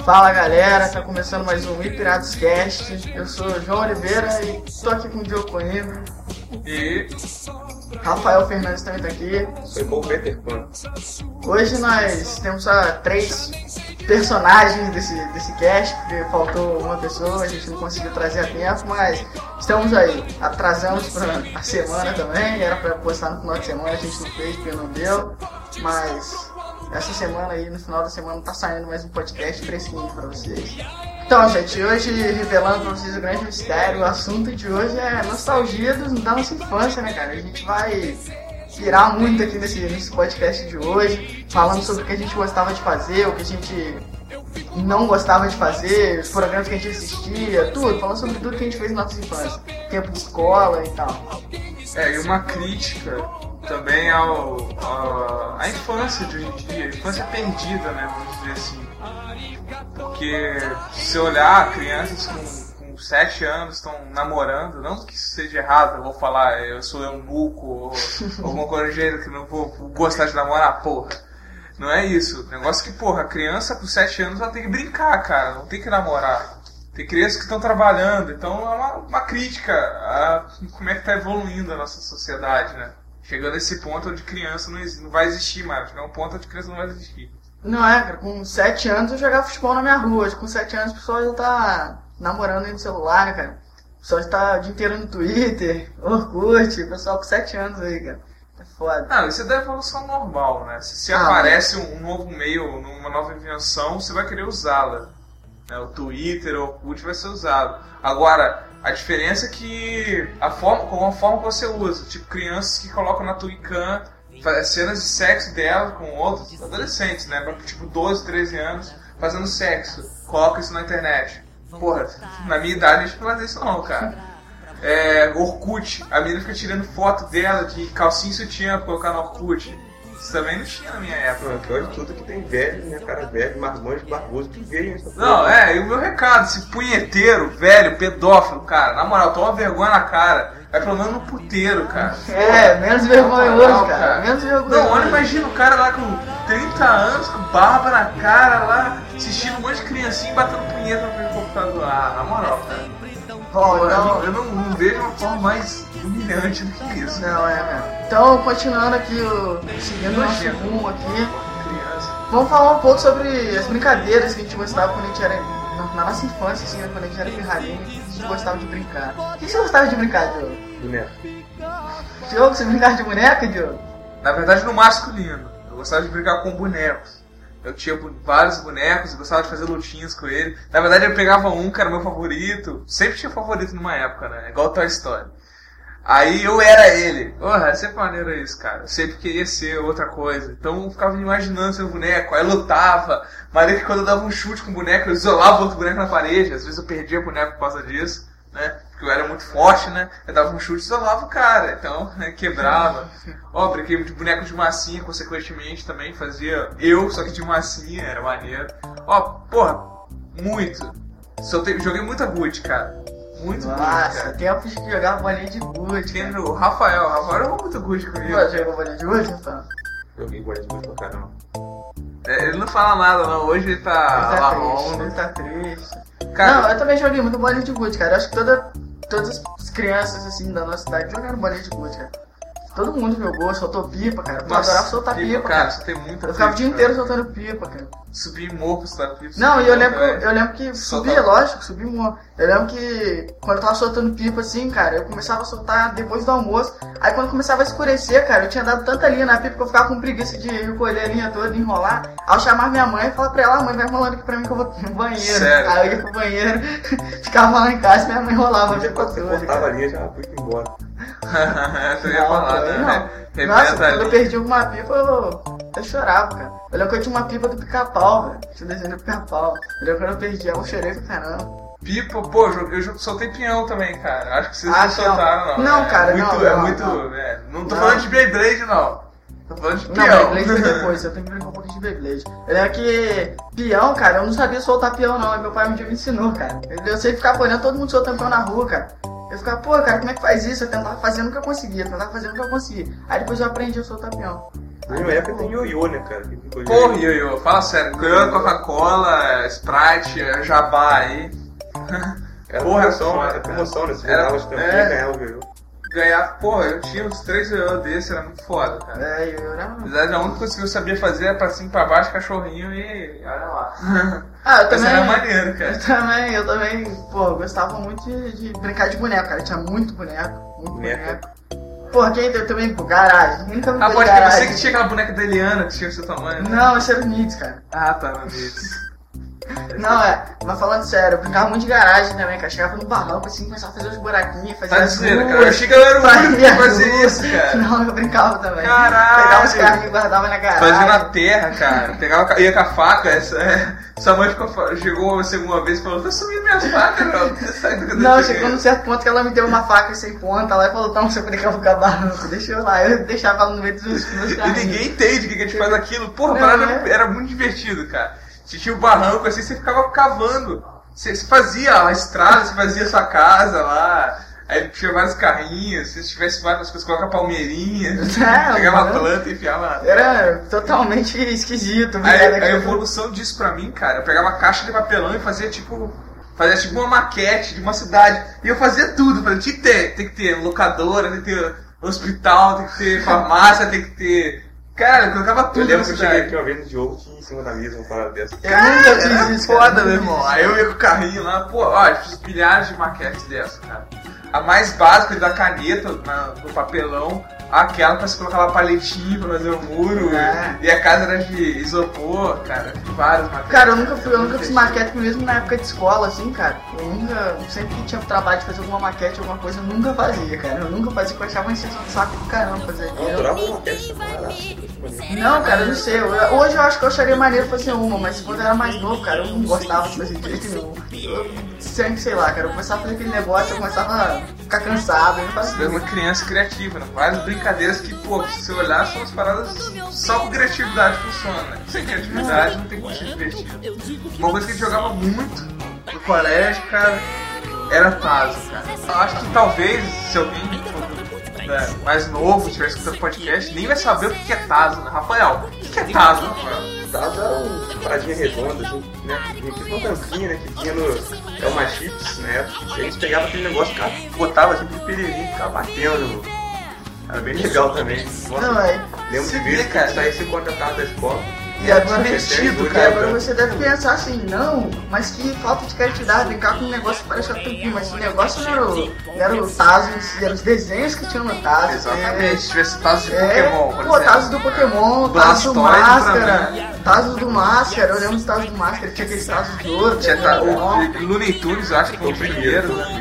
Fala galera, tá começando mais um Piratas Cast. Eu sou o João Oliveira e tô aqui com o Diogo Coimbra. E Rafael Fernandes também tá aqui. Foi com o Peter Pan. Hoje nós temos só 3 personagens desse cast, porque faltou uma pessoa, a gente não conseguiu trazer a tempo, mas estamos aí. Atrasamos pra a semana também, era pra postar no final de semana, a gente não fez porque não deu, mas essa semana aí, no final da semana, tá saindo mais um podcast fresquinho pra vocês. Então, gente, hoje revelando pra vocês o grande mistério, o assunto de hoje é nostalgia da nossa infância, né, cara? A gente vai pirar muito aqui nesse podcast de hoje, falando sobre o que a gente gostava de fazer, o que a gente não gostava de fazer, os programas que a gente assistia, tudo, falando sobre tudo que a gente fez na nossa infância, tempo de escola e tal. e uma crítica também à infância de hoje em dia, a infância perdida, né, vamos dizer assim. Porque se olhar, crianças com 7 anos estão namorando, não que isso seja errado, eu vou falar, eu sou eunuco ou alguma coisa do jeito que não vou gostar de namorar, porra. Não é isso. O negócio é que, porra, a criança com 7 anos ela tem que brincar, cara, não tem que namorar. Tem crianças que estão trabalhando, então é uma crítica a como é que tá evoluindo a nossa sociedade, né? Chegando a esse ponto onde criança não vai existir mais, chegar a um ponto onde criança não vai existir. Não é, cara, com 7 anos eu jogava futebol na minha rua, com 7 anos o pessoal já tá namorando aí no celular, né, cara? O pessoal já tá o dia inteiro no Twitter, Orkut, o pessoal com 7 anos aí, cara. É foda. Não, isso é da evolução normal, né? Se aparece um novo meio, uma nova invenção, você vai querer usá-la. Né? O Twitter, o Orkut vai ser usado. Agora, a diferença é que com a forma que você usa, tipo crianças que colocam na Twicam cenas de sexo dela com outros adolescentes, né? Tipo 12, 13 anos, fazendo sexo. Coloca isso na internet. Porra, na minha idade a gente não faz isso não, cara. Orkut, a menina fica tirando foto dela de calcinha e sutiã pra colocar no Orkut. Isso também não tinha na minha época. Não, hoje tudo que tem velho, minha cara velho, marmanjo, barboso, que veio essa Não, e o meu recado, esse punheteiro, velho, pedófilo, cara, na moral, toma vergonha na cara. Vai pelo menos no puteiro, cara. Menos vergonhoso, cara. Menos vergonhoso. Não, olha, imagina o cara lá com 30 anos, com barba na cara lá, assistindo um monte de criancinha e batendo punheta no computador. Ah, na moral, cara. Eu não vejo uma forma mais humilhante do que isso. Não, mesmo. Então, continuando aqui, seguindo o nosso rumo aqui, vamos falar um pouco sobre as brincadeiras que a gente gostava quando a gente era na nossa infância, assim, quando a gente era pirralhinho, a gente gostava de brincar. O que você gostava de brincar, Diogo? boneco. Diogo, você brincava de boneca, Diogo? Na verdade, no masculino. Eu gostava de brincar com bonecos. Eu tinha vários bonecos, eu gostava de fazer lutinhas com ele. Na verdade, eu pegava um que era meu favorito. Sempre tinha favorito numa época, né? Igual Toy Story. Aí eu era ele. Porra, é sempre maneiro isso, cara. Eu sempre queria ser outra coisa. Então eu ficava imaginando ser um boneco. Aí eu lutava. Mas aí quando eu dava um chute com o boneco, eu isolava outro boneco na parede. Às vezes eu perdia o boneco por causa disso, né? Porque eu era muito forte, né? Eu dava um chute e isolava o cara. Então, né, quebrava. Brinquei de boneco de massinha, consequentemente também fazia eu, só que de massinha, era maneiro. Muito. Joguei muita Gucci, cara. Muito Gucci, Nossa, cara. tempo de jogar bolinha de Gucci. Tem o Rafael jogou muito Gucci comigo. Você jogou bolinha de Gucci, Rafael? Joguei bolinha de gude pra caramba. Ele não fala nada não, hoje ele tá marrom. Ele tá triste. Cara, Não, eu também joguei muito bolinha de Gucci, cara. Eu acho que todas as crianças assim da nossa idade jogaram bolinha de Gucci, cara. Todo mundo jogou, soltou pipa, cara. Eu adorava soltar pipa, cara. Você tem muita Eu ficava o dia pipa, inteiro soltando pipa, cara. Subir morro pra soltar pipa. Não, e eu lembro que Soltar- subia, lógico, subia morro. Eu lembro que quando eu tava soltando pipa assim, cara, eu começava a soltar depois do almoço. Aí quando começava a escurecer, cara, eu tinha dado tanta linha na pipa que eu ficava com preguiça de recolher a linha toda e enrolar. Aí eu chamava minha mãe e falava pra ela, mãe, vai enrolando aqui pra mim que eu vou no banheiro. Sério? Aí eu ia pro banheiro, ficava lá em casa e minha mãe enrolava a pipa Quando você toda. cortava a linha, já fui embora. Tu ia falar, também né? não. Nossa, Rebenta quando eu ali. perdi alguma pipa, eu chorava, cara. Eu lembro que eu tinha uma pipa do pica-pau, velho. Tinha desenho do pica-pau. Eu lembro que quando eu perdi ela, eu chorei pra caramba. Pipa, pô, eu soltei pinhão também, cara. Acho que vocês Ah, não soltaram, não. não, cara, muito, não, é não, muito. não. Não tô Não. falando de Beyblade, não. Tô falando de Não, peão. Beyblade foi depois, eu tenho que brincar um pouquinho de Beyblade. Eu lembro que peão, cara, eu não sabia soltar peão não, aí meu pai um dia me ensinou, cara. Eu sei ficar olhando todo mundo soltando peão na rua, cara. Eu ficava, pô, cara, como é que faz isso? Eu tentava fazer, nunca conseguia, Aí depois eu aprendi a soltar peão. Na minha época tem ioiô, né, cara? Porra, ioiô, fala sério. Ioiô, Coca-Cola, Sprite, Jabá aí. Era Porra, promoção, né? Você era- jogava de tampinha é. e ganhava o ioiô. Ganhar, porra, eu tinha uns 3 ioiô desses, era muito foda, cara. É, eu era... Na verdade, a única coisa que eu sabia fazer era pra cima e pra baixo, cachorrinho e olha lá. Ah, eu Mas também... era maneiro, cara. Eu também, pô, gostava muito de brincar de boneco, cara. Tinha muito boneco, muito boneco. Pô, quem deu também, pô, garagem. Nunca me Ah, fez pode que garagem. você que tinha aquela boneca da Eliana que tinha o seu tamanho, né? Não, esse era o Nitz, cara. Ah, tá, meu Deus. Não, mas falando sério, eu brincava muito de garagem também, cara. Chegava no barranco assim, começava a fazer uns buraquinhos, fazia Tá as dizendo, ruas, cara? Eu achei que eu era o único que fazia fazia as isso, ruas. cara. Não, eu brincava também. Caralho. Pegava os carrinhos e guardava na garagem. Fazia na terra, cara. Pegava, ia com a faca. Sua mãe chegou você uma vez e falou: tá sumindo minhas facas, não. Não, chegou num certo ponto que ela me deu uma faca sem ponta lá e falou: não, você brincava com a barranco, deixa eu lá. Eu deixava ela no meio dos meus E carrinhos. ninguém entende o que a gente faz aquilo. Porra, a Não, parada é. era muito divertido, cara. Você tinha o barranco assim, você ficava cavando. Você fazia a estrada, você fazia a sua casa lá. Aí tinha vários carrinhos, se tivesse várias coisas, colocava palmeirinha, pegava a mano. planta e enfiava. Era totalmente esquisito. A evolução disso pra mim, cara, eu pegava caixa de papelão e fazia tipo uma maquete de uma cidade. E eu fazia tudo, falei, tem que ter locadora, tem que ter hospital, tem que ter farmácia, tem que ter. Cara, eu colocava Eu tudo lembro na que eu cheguei cidade. aqui uma vez no Diogo, tinha em cima da mesa uma parada dessa. Eu nunca Era fiz isso, foda, cara. meu irmão. Aí eu ia com o carrinho lá, pô, ó, eu fiz milhares de maquetes dessas, cara. A mais básica da caneta no papelão, aquela pra você colocar lá paletinho pra fazer o muro, É. e a casa era de isopor, cara, fiz várias maquetes. Cara, eu nunca fiz maquete mesmo na época de escola, assim, cara. Sempre que tinha trabalho de fazer alguma maquete, alguma coisa, eu nunca fazia, cara. Eu nunca fazia, porque eu achava uma extensão de saco do caramba fazer Eu aquilo. adorava uma peça. Não, cara, eu não sei. Hoje eu acho que eu acharia maneiro fazer uma, mas quando eu era mais novo, cara, eu não gostava de fazer de jeito nenhum. Eu sempre, sei lá, cara, eu começava a fazer aquele negócio, eu começava a ficar cansado, eu não Você é fazia. uma criança criativa, né? Várias brincadeiras que, pô, se você olhar, são as paradas só com criatividade funciona, né? Sem criatividade não tem como ser divertido. Uma coisa que a gente jogava muito no colégio, cara, era Tazo, cara. Eu acho que talvez, se alguém for mais novo, estiver escutando podcast, nem vai saber o que é Tazo, né? Rafael, o que é Tazo, Rafael? Tazo era uma paradinha redonda, assim, né? Tipo uma tampinha, né? Que tinha no. É uma chips, né? E a gente pegava aquele negócio, cara, botava assim de pereirinho e ficava batendo, mano. Era bem legal também. Nossa, Não, é. lembro Você de vê, vezes que cara. saísse contratado da escola. E agora, divertido, e cara. agora você deve pensar assim, não, mas que falta de criatividade, brincar com um negócio que parece tampinha, mas o negócio não era o Tazo em si, eram os desenhos que tinham no Tazo. Exatamente, se tivesse Tazo de É, Pokémon, por pô, exemplo. Tazo do Pokémon, Tazo do Blastoise Máscara, pra Tazo do Máscara, eu lembro dos Tazos do Máscara, tinha aqueles Tazos de ouro, Tinha que era o legal. Looney Tunes, eu acho que foi o primeiro, né?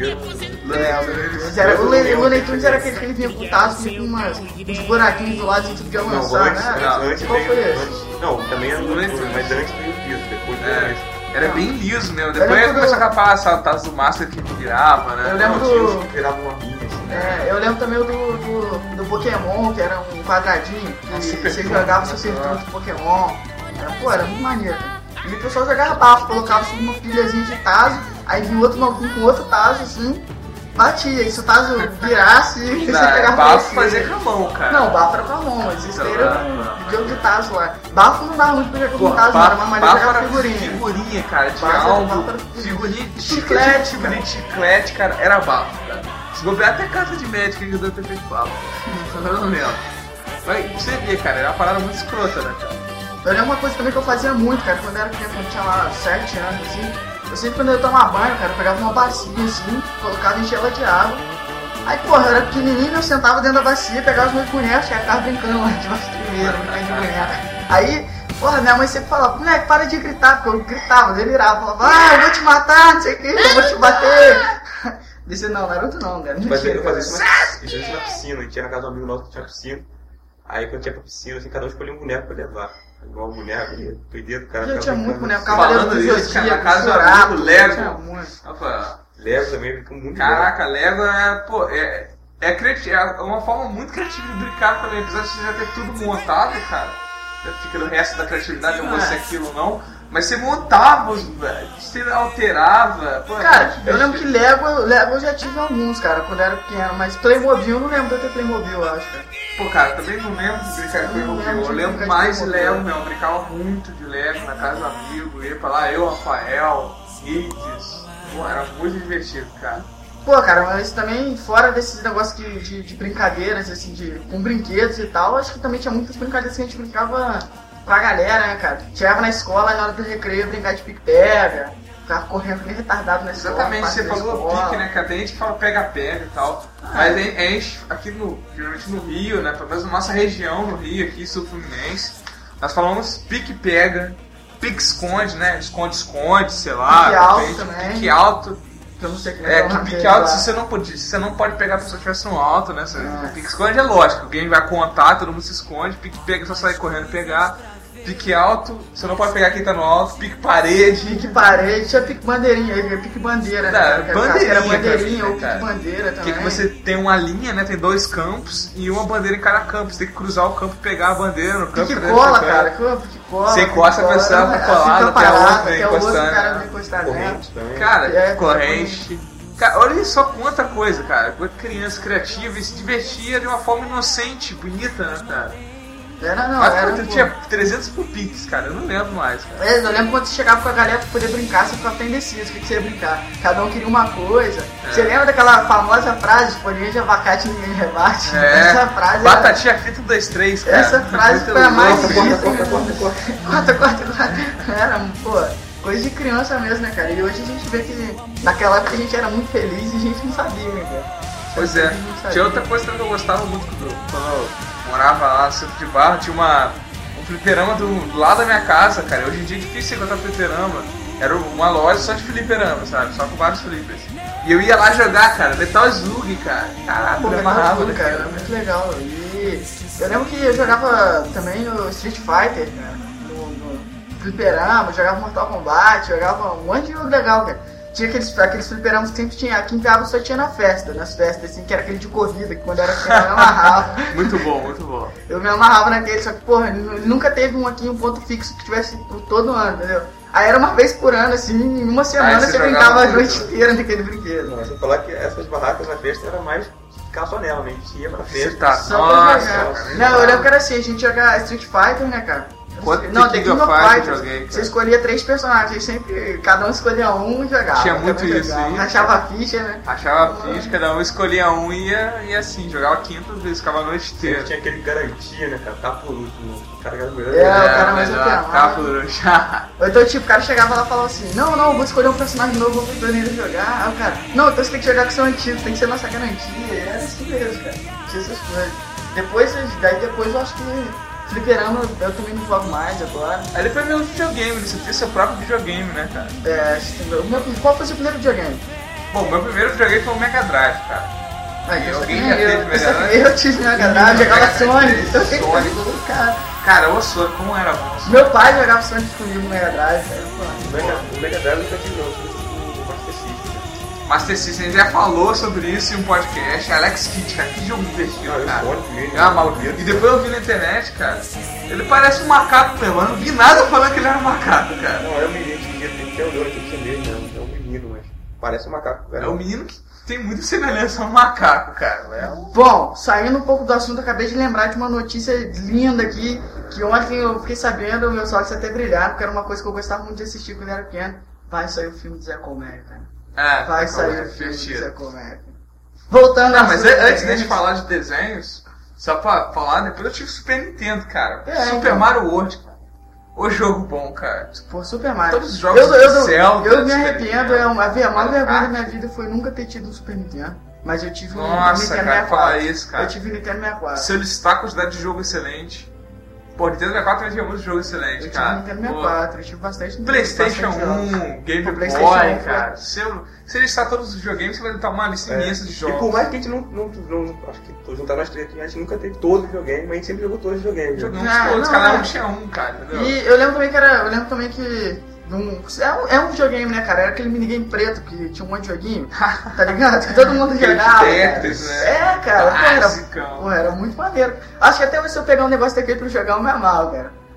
O Looney Tunes era aquele que ele vinha com o Tazo e com uns buraquinhos do lado e você podia Não, lançar, antes, né? antes Qual foi veio. esse? Não, também era Looney no Tunes. mas antes veio o piso, depois veio É, esse. era bem liso mesmo. Depois lembro começou a do- capar essa taça do Master que virava, né? Eu lembro Não, tinha do- uns que viravam uma rinha, assim, né? Eu lembro também do Pokémon, que era um quadradinho, que Super você Turbo, jogava seu sertão de Pokémon. Era muito maneiro. E o pessoal jogava bafo, colocava assim, uma pilhazinha de Tazo, aí vinha outro maluquinho com outro Tazo assim, batia. E se o Tazo virasse, você pegava Bafo você. fazia com a mão, cara. Não, bafo era com a mão, mas isso aí era um jogo de Tazo lá. Bafo não dava muito pra jogar Pô, com Tazo, não, era uma maneira de bafo jogar era figurinha. figurinha, cara. Tinha Bafo algo, era figurinha de chiclete, figurinha de chiclete, cara. Era bafo, cara. Se bobear até carta de médico que deve ter feito bafo. Eu não lembro. Mas você vê, cara, era uma parada muito escrota, né, cara? Eu lembro uma coisa também que eu fazia muito, cara, quando eu era criança, quando eu tinha lá 7 anos, assim. Eu sempre quando eu ia tomar banho, cara, eu pegava uma bacia, assim, colocava encher ela de água. Aí, porra, eu era pequenininho, eu sentava dentro da bacia, pegava os meus bonecos, já ficava brincando lá debaixo do chuveiro, brincando de boneco. Aí, porra, minha mãe sempre falava, moleque, para de gritar, porque eu gritava, delirava, falava, eu vou te matar, não sei o que, eu vou te bater. Disse, não, Naruto não, cara. Eu fazia isso na piscina, a gente ia na casa do amigo nosso que tinha piscina. Aí quando tinha pra piscina, assim, cada um escolhia um boneco pra levar. Igual um boneco, doideiro do cara. Eu tinha muito boneco, ficava Cavaleiro Falando do isso, cara, Zodíaco, na casa do Zurato, amigo Lego. tinha muito. Rafael, Lego também, ficou muito caraca, Lego é uma forma muito criativa de brincar também. Apesar de você já ter tudo montado, cara. fica no resto da criatividade, ou você aquilo ou não. Mas você montava, velho, você alterava. Pô, cara, eu lembro que Lego eu já tive alguns, cara, quando eu era pequeno, mas Playmobil eu não lembro de eu ter Playmobil, eu acho, cara. Pô, cara, também não lembro de brincar com Playmobil. Eu lembro mais de Lego, meu. Eu brincava muito de Lego na casa do amigo, ia pra lá, eu, Rafael, Guides. Pô, era muito divertido, cara. Pô, cara, mas também fora desses negócios de brincadeiras, assim, com brinquedos e tal, acho que também tinha muitas brincadeiras que a gente brincava com a galera, né, cara? Chegava na escola, na hora do recreio, brincar de pique-pega, ficava correndo bem retardado na escola. Exatamente, você falou pique, né, cara? Tem gente que fala pega-pega e tal, mas a gente, aqui geralmente no Rio, né, pelo menos na nossa região, no Rio, aqui, sul Fluminense, nós falamos pique-pega, pique-esconde, né, esconde-esconde, sei lá. Pique alto também. Pique alto. Eu não sei que que pique alto, se você não pode pegar a pessoa que estivesse no alto, né? Pique esconde é lógico, alguém vai contar, todo mundo se esconde, pique pega, só sai correndo pegar. Pique alto, você não pode pegar quem tá no alto, pique parede. Pique parede, tinha pique bandeirinha, pique bandeira, né? Bandeirinha, era bandeirinha ou pique bandeira também. Que você tem uma linha, né? Tem 2 campos e uma bandeira em cada campo. Você tem que cruzar o campo e pegar a bandeira no campo. Pique cola, cara, pique cola. Você encosta a pessoa pra colar, até a outra encostando. Cara, não encostar cara, corrente. Cara, olha só quanta coisa, cara. Quanta criança criativa e se divertia de uma forma inocente, bonita, né, cara? Era tinha 300 piques, cara, eu não lembro mais, cara. Eu lembro quando você chegava com a galera pra poder brincar, você ficava até indeciso, o que você ia brincar. Cada um queria uma coisa. Você lembra daquela famosa frase, folhinha de abacate ninguém rebate? Essa frase batatinha frita 1, 2, 3, cara. Essa frase foi a mais corta. Era, pô, coisa de criança mesmo, né, cara? E hoje a gente vê que naquela época a gente era muito feliz e a gente não sabia, né, cara? Pois é. Tinha outra coisa também que eu gostava muito quando eu morava lá no centro de Barra, tinha um fliperama do lado da minha casa, cara. Hoje em dia é difícil encontrar fliperama. Era uma loja só de fliperama, sabe? Só com vários flippers. E eu ia lá jogar, cara, Metal Slug, cara. Caraca, eu amarrava, cara, era muito legal. E eu lembro que eu jogava também no Street Fighter, cara, no fliperama, jogava Mortal Kombat, jogava um monte de jogo legal, cara. Tinha aqueles fliperamas que sempre tinha, aqui em Piaba só tinha nas festas, assim, que era aquele de corrida, que quando era pequeno eu me amarrava. Muito bom, muito bom. Eu me amarrava naquele, só que, porra, nunca teve um ponto fixo que tivesse todo ano, entendeu? Aí era uma vez por ano, assim, em uma semana você brincava a noite inteira naquele brinquedo. Não, você falar que essas barracas na festa era mais ficar só nela, né? A gente ia pra festa. Tá. Só pra jogar. Não, eu lembro que era assim, a gente jogava Street Fighter, né, cara? Não, The King of Fighters, você escolhia 3 personagens, sempre, cada um escolhia um e jogava. Tinha muito isso aí. Rachava a ficha, né? Rachava a ficha, cada um escolhia um e ia assim, jogava 500 vezes, ficava a noite inteira. Tinha aquele garantia, né, cara? Tá por último. O cara era o melhor. O cara mais melhor. Tá por último. Ou então, tipo, o cara chegava lá e falava assim, não, vou escolher um personagem novo, vou pro torneio jogar. Aí o cara, não, então você tem que jogar com o seu antigo, tem que ser nossa garantia. Era isso mesmo, cara. Tinha essas coisas. Depois eu acho que fliperama eu também não jogo mais agora. Aí depois veio o videogame, você tem seu próprio videogame, né, cara? Qual foi o seu primeiro videogame? Bom, meu primeiro videogame foi o Mega Drive, cara. Alguém já teve Mega Drive? Eu tive Mega Drive, jogava Sonic. Cara, ô Sonic, como era bom? Meu pai jogava Sonic comigo no Mega Drive. O Mega Drive nunca tive não, Master System, a gente já falou sobre isso em um podcast. Alex Kidd, cara, que jogo divertido, cara. E depois eu vi na internet, cara, ele parece um macaco mesmo. Eu não vi nada falando que ele era um macaco, cara. Não, é um menino que tem olhou aqui mesmo, não. É um menino, mas parece um macaco. É um menino que tem muita semelhança a um macaco, cara. Bom, saindo um pouco do assunto, acabei de lembrar de uma notícia linda aqui, que ontem eu fiquei sabendo, meus olhos até brilharam, porque era uma coisa que eu gostava muito de assistir quando eu era pequeno. Vai sair o filme do Zé Colmeia, cara. Vai sair o filme do Zé Colmeia. Voltando a mas antes de falar de desenhos, só pra falar, depois eu tive Super Nintendo, cara. Super Mario World, cara. O jogo bom, cara. Pô, Super Mario. Todos os jogos do Zelda. Eu me arrependo, a maior vergonha da minha vida foi nunca ter tido um Super Nintendo. Mas eu tive um Nintendo 64. Fala isso, cara. Eu tive um Nintendo 64. Se eu listar a quantidade de jogo excelente. Pô, Nintendo 64 tinha muito jogo excelente, cara. Eu tive Nintendo 64, eu tive bastante. PlayStation 1, Game Boy, cara. Se listar todos os videogames, você vai ter uma lista imensa de jogos. E por mais que a gente não acho que tô juntando as três aqui, a gente nunca teve todos os videogames, mas a gente sempre jogou todos os videogames. Jogamos todos, cada um tinha um, cara, entendeu? E eu lembro também que é um videogame, né, cara? Era aquele minigame preto que tinha um monte de joguinho, tá ligado? Que todo mundo jogava. Tetris, né? Cara, era muito maneiro. Acho que até se eu pegar um negócio daquele pra jogar, eu me amarro, cara.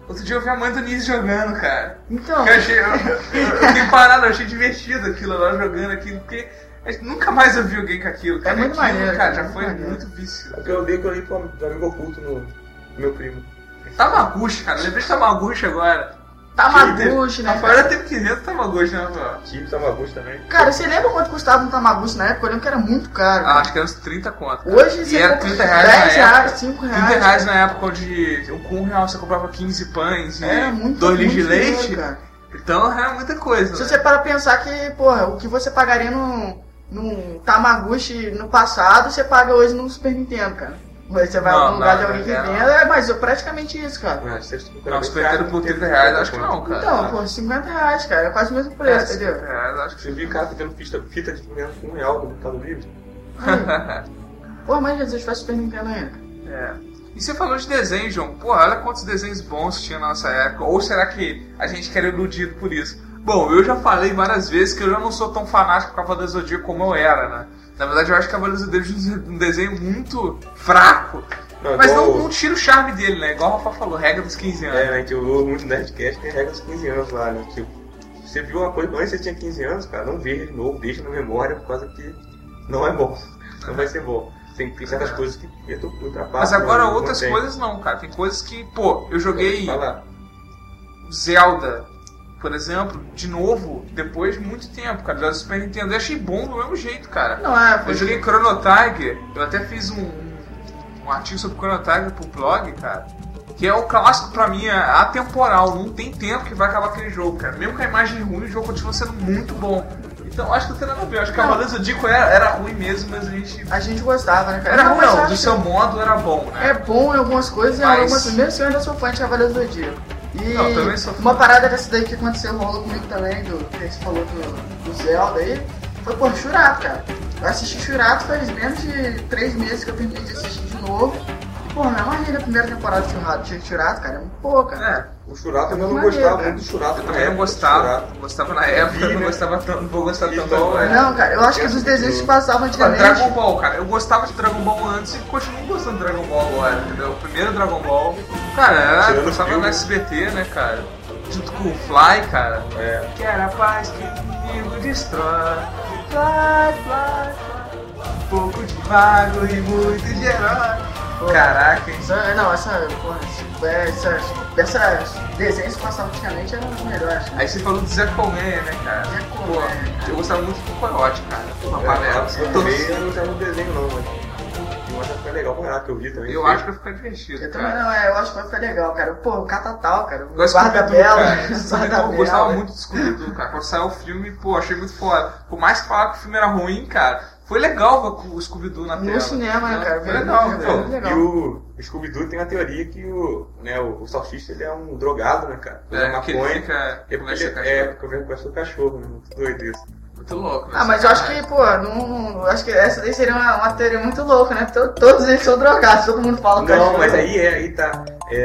Outro dia eu vi a mãe do Nise jogando, cara. Então. Eu fiquei parado, eu achei divertido aquilo lá, jogando aquilo, porque nunca mais eu vi alguém com aquilo, cara. É muito aquilo, maneiro, cara, já muito foi maneiro. muito vício. Porque eu dei aquilo ali pro amigo oculto no meu primo. Tamagotchi, cara, lembrei de Tamagotchi agora. Tamagotchi, né? Rafael era tempo que dentro do Tamagotchi, né, Rafael? Tive Tamagotchi também. Cara, você lembra quanto custava um Tamagotchi na época? Eu lembro que era muito caro. Ah, cara. acho que era uns 30 conto. Cara. Hoje e você era compra 30 reais 10 na reais, época. 5 reais. 30 reais na época onde com R$1 você comprava 15 pães e Era muito 2 litros de muito dinheiro, leite. cara. Então era muita coisa. Se né? você para pensar que, porra, o que você pagaria num Tamagotchi no passado, você paga hoje num Super Nintendo, cara. Hoje você vai Não, no lugar não, de alguém que não. venda, mas é praticamente isso, cara. Mas vocês Não, Super Nintendo por 30 reais, acho que não, cara. Então, pô, 50 reais, cara, é quase o mesmo preço, entendeu? 50 reais, acho que Você viu o cara fazendo fita de dinheiro com R$1 no Mercado Livre? Pô, mas Jesus faz Super Nintendo ainda. É. E você falou de desenho, João. Pô, olha quantos desenhos bons tinha na nossa época. Ou será que a gente quer iludido por isso? Bom, eu já falei várias vezes que eu já não sou tão fanático com Cavaleiro do Zodíaco como eu era, né? Na verdade, eu acho que Cavaleiro do Zodíaco é um desenho muito fraco. Mas não tira o charme dele, né? Igual o Rafa falou, regra dos 15 anos. É, né? Que eu uso muito Nerdcast, tem regra dos 15 anos lá, né? Tipo, você viu uma coisa antes você tinha 15 anos, cara, não veja de novo, deixa na memória, por causa que não é bom. Não vai ser bom. Tem certas coisas que ultrapassam. Mas agora não outras tem. coisas não, cara. Tem coisas que, pô, eu joguei Fala. Zelda, por exemplo, de novo, depois de muito tempo, cara. Zelda Super Nintendo. Eu achei bom do mesmo jeito, cara. Não é, Eu joguei Chrono Trigger, eu até fiz um artigo sobre Chrono Trigger pro blog, cara. Que é o clássico pra mim, é atemporal. Não tem tempo que vai acabar aquele jogo, cara. Mesmo com a imagem ruim, o jogo continua sendo muito bom. Então acho que não tem nada a ver. Acho que Cavaleiro do Zodíaco era ruim mesmo, mas a gente gostava, né, cara? Era ruim, mas não. acho Do seu modo era bom, né? É bom em algumas coisas e em Mas- algumas. Mesmo se eu ainda sou fã de Cavaleiro do Zodíaco. E Não, também sou fã. uma parada dessa daí que aconteceu, rolou comigo também, que você falou do Zelda aí, foi por Churato, cara. Eu assisti Churato faz menos de 3 meses que eu terminei de assistir de novo. E, porra, me amarrei na primeira temporada de Churato, cara. É muito boa, cara. É. O Churato eu não Maneiro, gostava cara. muito do Churato. Eu na também não época, gostava. Churato. Gostava na época, eu não né? gostava tanto, não vou gostar tanto Então, agora. Não, cara, eu acho que dos desenhos que passavam antigamente. Dragon Ball, cara, eu gostava de Dragon Ball antes e continuo gostando de Dragon Ball agora, entendeu? O primeiro Dragon Ball, cara, Tirando eu o gostava filme. no SBT, né, cara? Junto com o Fly, cara. É. Quero a paz que o inimigo destrói. Fly, fly, fly. Um pouco de vago e muito de herói. Pô. Caraca, hein? Essas desenhos que passavam antigamente eram os melhores. Aí você falou do Zé Colmeia, né, cara? Zé Pô, Colmeia, cara. eu gostava muito do Coyote, cara. Uma panela. Eu não usava no desenho não, mas eu acho que foi legal pra que eu vi também. Eu acho que vai ficar divertido, Eu também cara. não, eu acho que vai ficar legal, cara. Pô, o Catatal, cara. O Eu Guarda-Bela. Eu gostava muito do Scooby-Doo, cara. Quando saiu o filme, pô, achei muito foda. Por mais que falaram que o filme era ruim, cara, foi legal ver o Scooby-Doo na tela. No cinema, né, cara? Foi legal, Foi velho. legal. E o Scooby-Doo tem uma teoria que o Salsicha ele é um drogado, né, cara? Usa É, que ele maconha. fica É com porque esse ele cachorro. conversa com o cachorro, né? Muito doido isso. Muito louco. né? Ah, mas eu acho que, pô, acho que essa daí seria uma teoria muito louca, né? Porque todos eles são drogados, todo mundo fala o Não, cachorro. mas aí tá.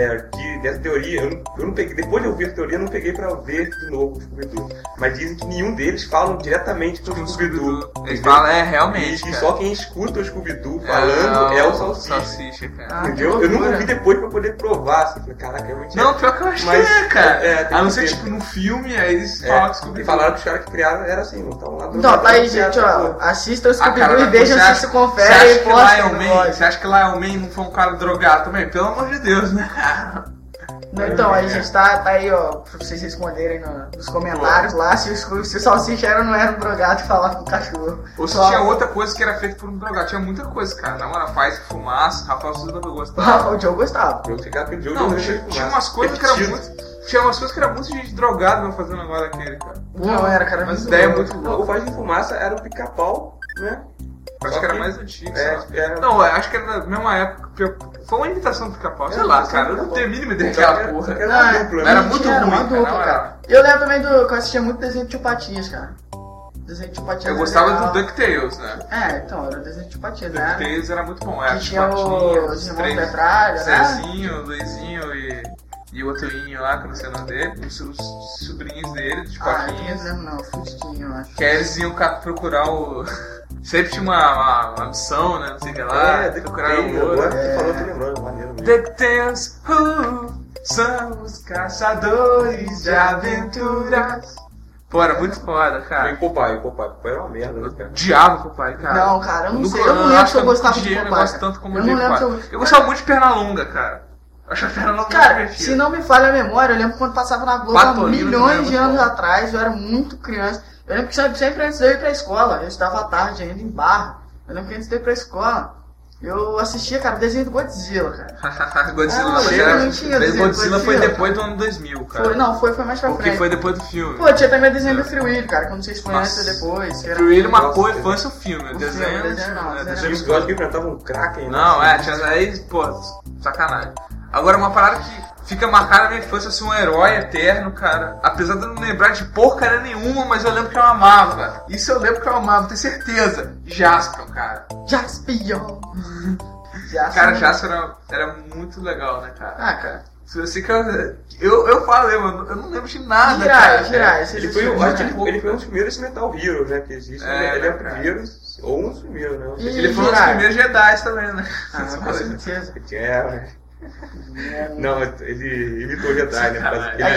Dessa teoria, eu não peguei. Depois de ouvir a teoria, eu não peguei pra ver de novo o Scooby-Doo. Mas dizem que nenhum deles falam diretamente com o Scooby-Doo. Eles falam, realmente. E cara. só quem escuta o Scooby-Doo falando é o Salsicha. cara. Ah, Entendeu? que Eu nunca loucura. ouvi depois pra poder provar. Assim, falei, caraca, realmente Não, pior que eu acho Mas, que é, cara. tem A não que ser, ter. tipo, no filme, aí eles falam que E Scooby-Doo. falaram que os caras que criaram era assim, não estavam lá do Então, tá aí, criaram, gente, ó. pô. Assistam o Ah, cara, Scooby-Doo e mas vejam você se acha- se Você confere acha e que postem Lion no Man, blog. você acha que Lion Man não foi um cara drogado também? Pelo amor de Deus, né? Não, então, aí, gente, tá aí, ó, pra vocês responderem nos comentários lá se o Salsicha era ou não era um drogado que falava com o cachorro. Ou se Só- tinha outra coisa que era feita por um drogado. Tinha muita coisa, cara. Na hora, faz fumaça, Rafael Souza não O gostava. Joe gostava. Eu chegar com o Joe, Não, eu tinha umas coisas que era muito. Tinha umas coisas que era muito gente drogada não fazendo agora daquele, cara. Não, era, cara. Mas muito ideia louco. muito Não, o louca. Faz de Fumaça era o Pica-Pau, né? Acho Só que era que- mais antigo. É, sei lá. era- Não, acho que era da mesma época. Foi uma imitação do Pica-Pau. Sei lá, cara. Eu não tenho a mínima ideia daquela porra. Era Ah, uma dupla, né? Era muito Era uma ruim, cara, dupla, na cara. Eu lembro também que eu assistia muito desenho de Tio Patinhas, cara. Desenho de Tio Patinhas. Eu era gostava legal. do DuckTales, né? É, então, era o desenho de Tio Patinhas, né? DuckTales era muito bom. Era Que tinha os irmãos Petralha, né? Zezinho, Luizinho e o outro Inho lá, que eu não sei o nome dele. Os sobrinhos dele, de Ah, eu não Paquinhas. lembro não, Fusquinho, eu acho. Que aí eles iam procurar o... Sempre tinha uma missão, né? Não sei o que lá. Procurar o agora ouro. que você falou, eu tô lembrando, maneiro mesmo. DuckTales, Somos caçadores de aventuras. Pô, era muito foda, cara. E Popeye era uma merda, né, cara? Diabo Popeye, cara. Não, cara, eu não sei. Eu não lembro se eu gostava de Popeye. Eu Popeye. gosto tanto como Eu de não lembro se Popeye. Eu gostava muito de Pernalonga, cara. Eu achava Pernalonga muito Cara, divertido. se não me falha a memória, eu lembro quando passava na Globo há Patolino milhões também de é muito anos bom. atrás, eu era muito criança. Eu lembro que sempre antes de eu ir pra escola, eu estudava à tarde ainda em Barra. Eu lembro que antes de eu ir pra escola, eu assistia, cara, o desenho do Godzilla, cara. Godzilla, Ah, mas não tinha desenho do Godzilla foi Godzilla. depois do ano 2000, cara. Foi mais pra Porque frente. foi depois do filme. Pô, tinha também o desenho do Free Willy, cara, que eu não sei se foi Nossa. antes ou depois. Que era... Ele marcou a Nossa, infância o filme. O desenho não, é, desenho Tinha uns gostos que enfrentavam um Kraken, né? Não, tinha aí, pô, sacanagem. Agora, uma parada que fica marcada na minha infância, assim, um herói eterno, cara. Apesar de eu não lembrar de porcaria nenhuma, mas eu lembro que eu amava. Isso eu lembro que eu amava, tenho certeza. Jaspion, cara. Jaspion. Cara, Jaspion era muito legal, né, cara? Ah, cara. Se você que eu falei, mano, eu não lembro de nada, cara. Girai. Ele foi um dos primeiros Metal Heroes, né, que existe. Ele é o cara. primeiro, ou um dos primeiros, né? E Ele foi um dos Jirai? primeiros Jedi também, né? Ah, com certeza. Não, ele imitou Jedi, né?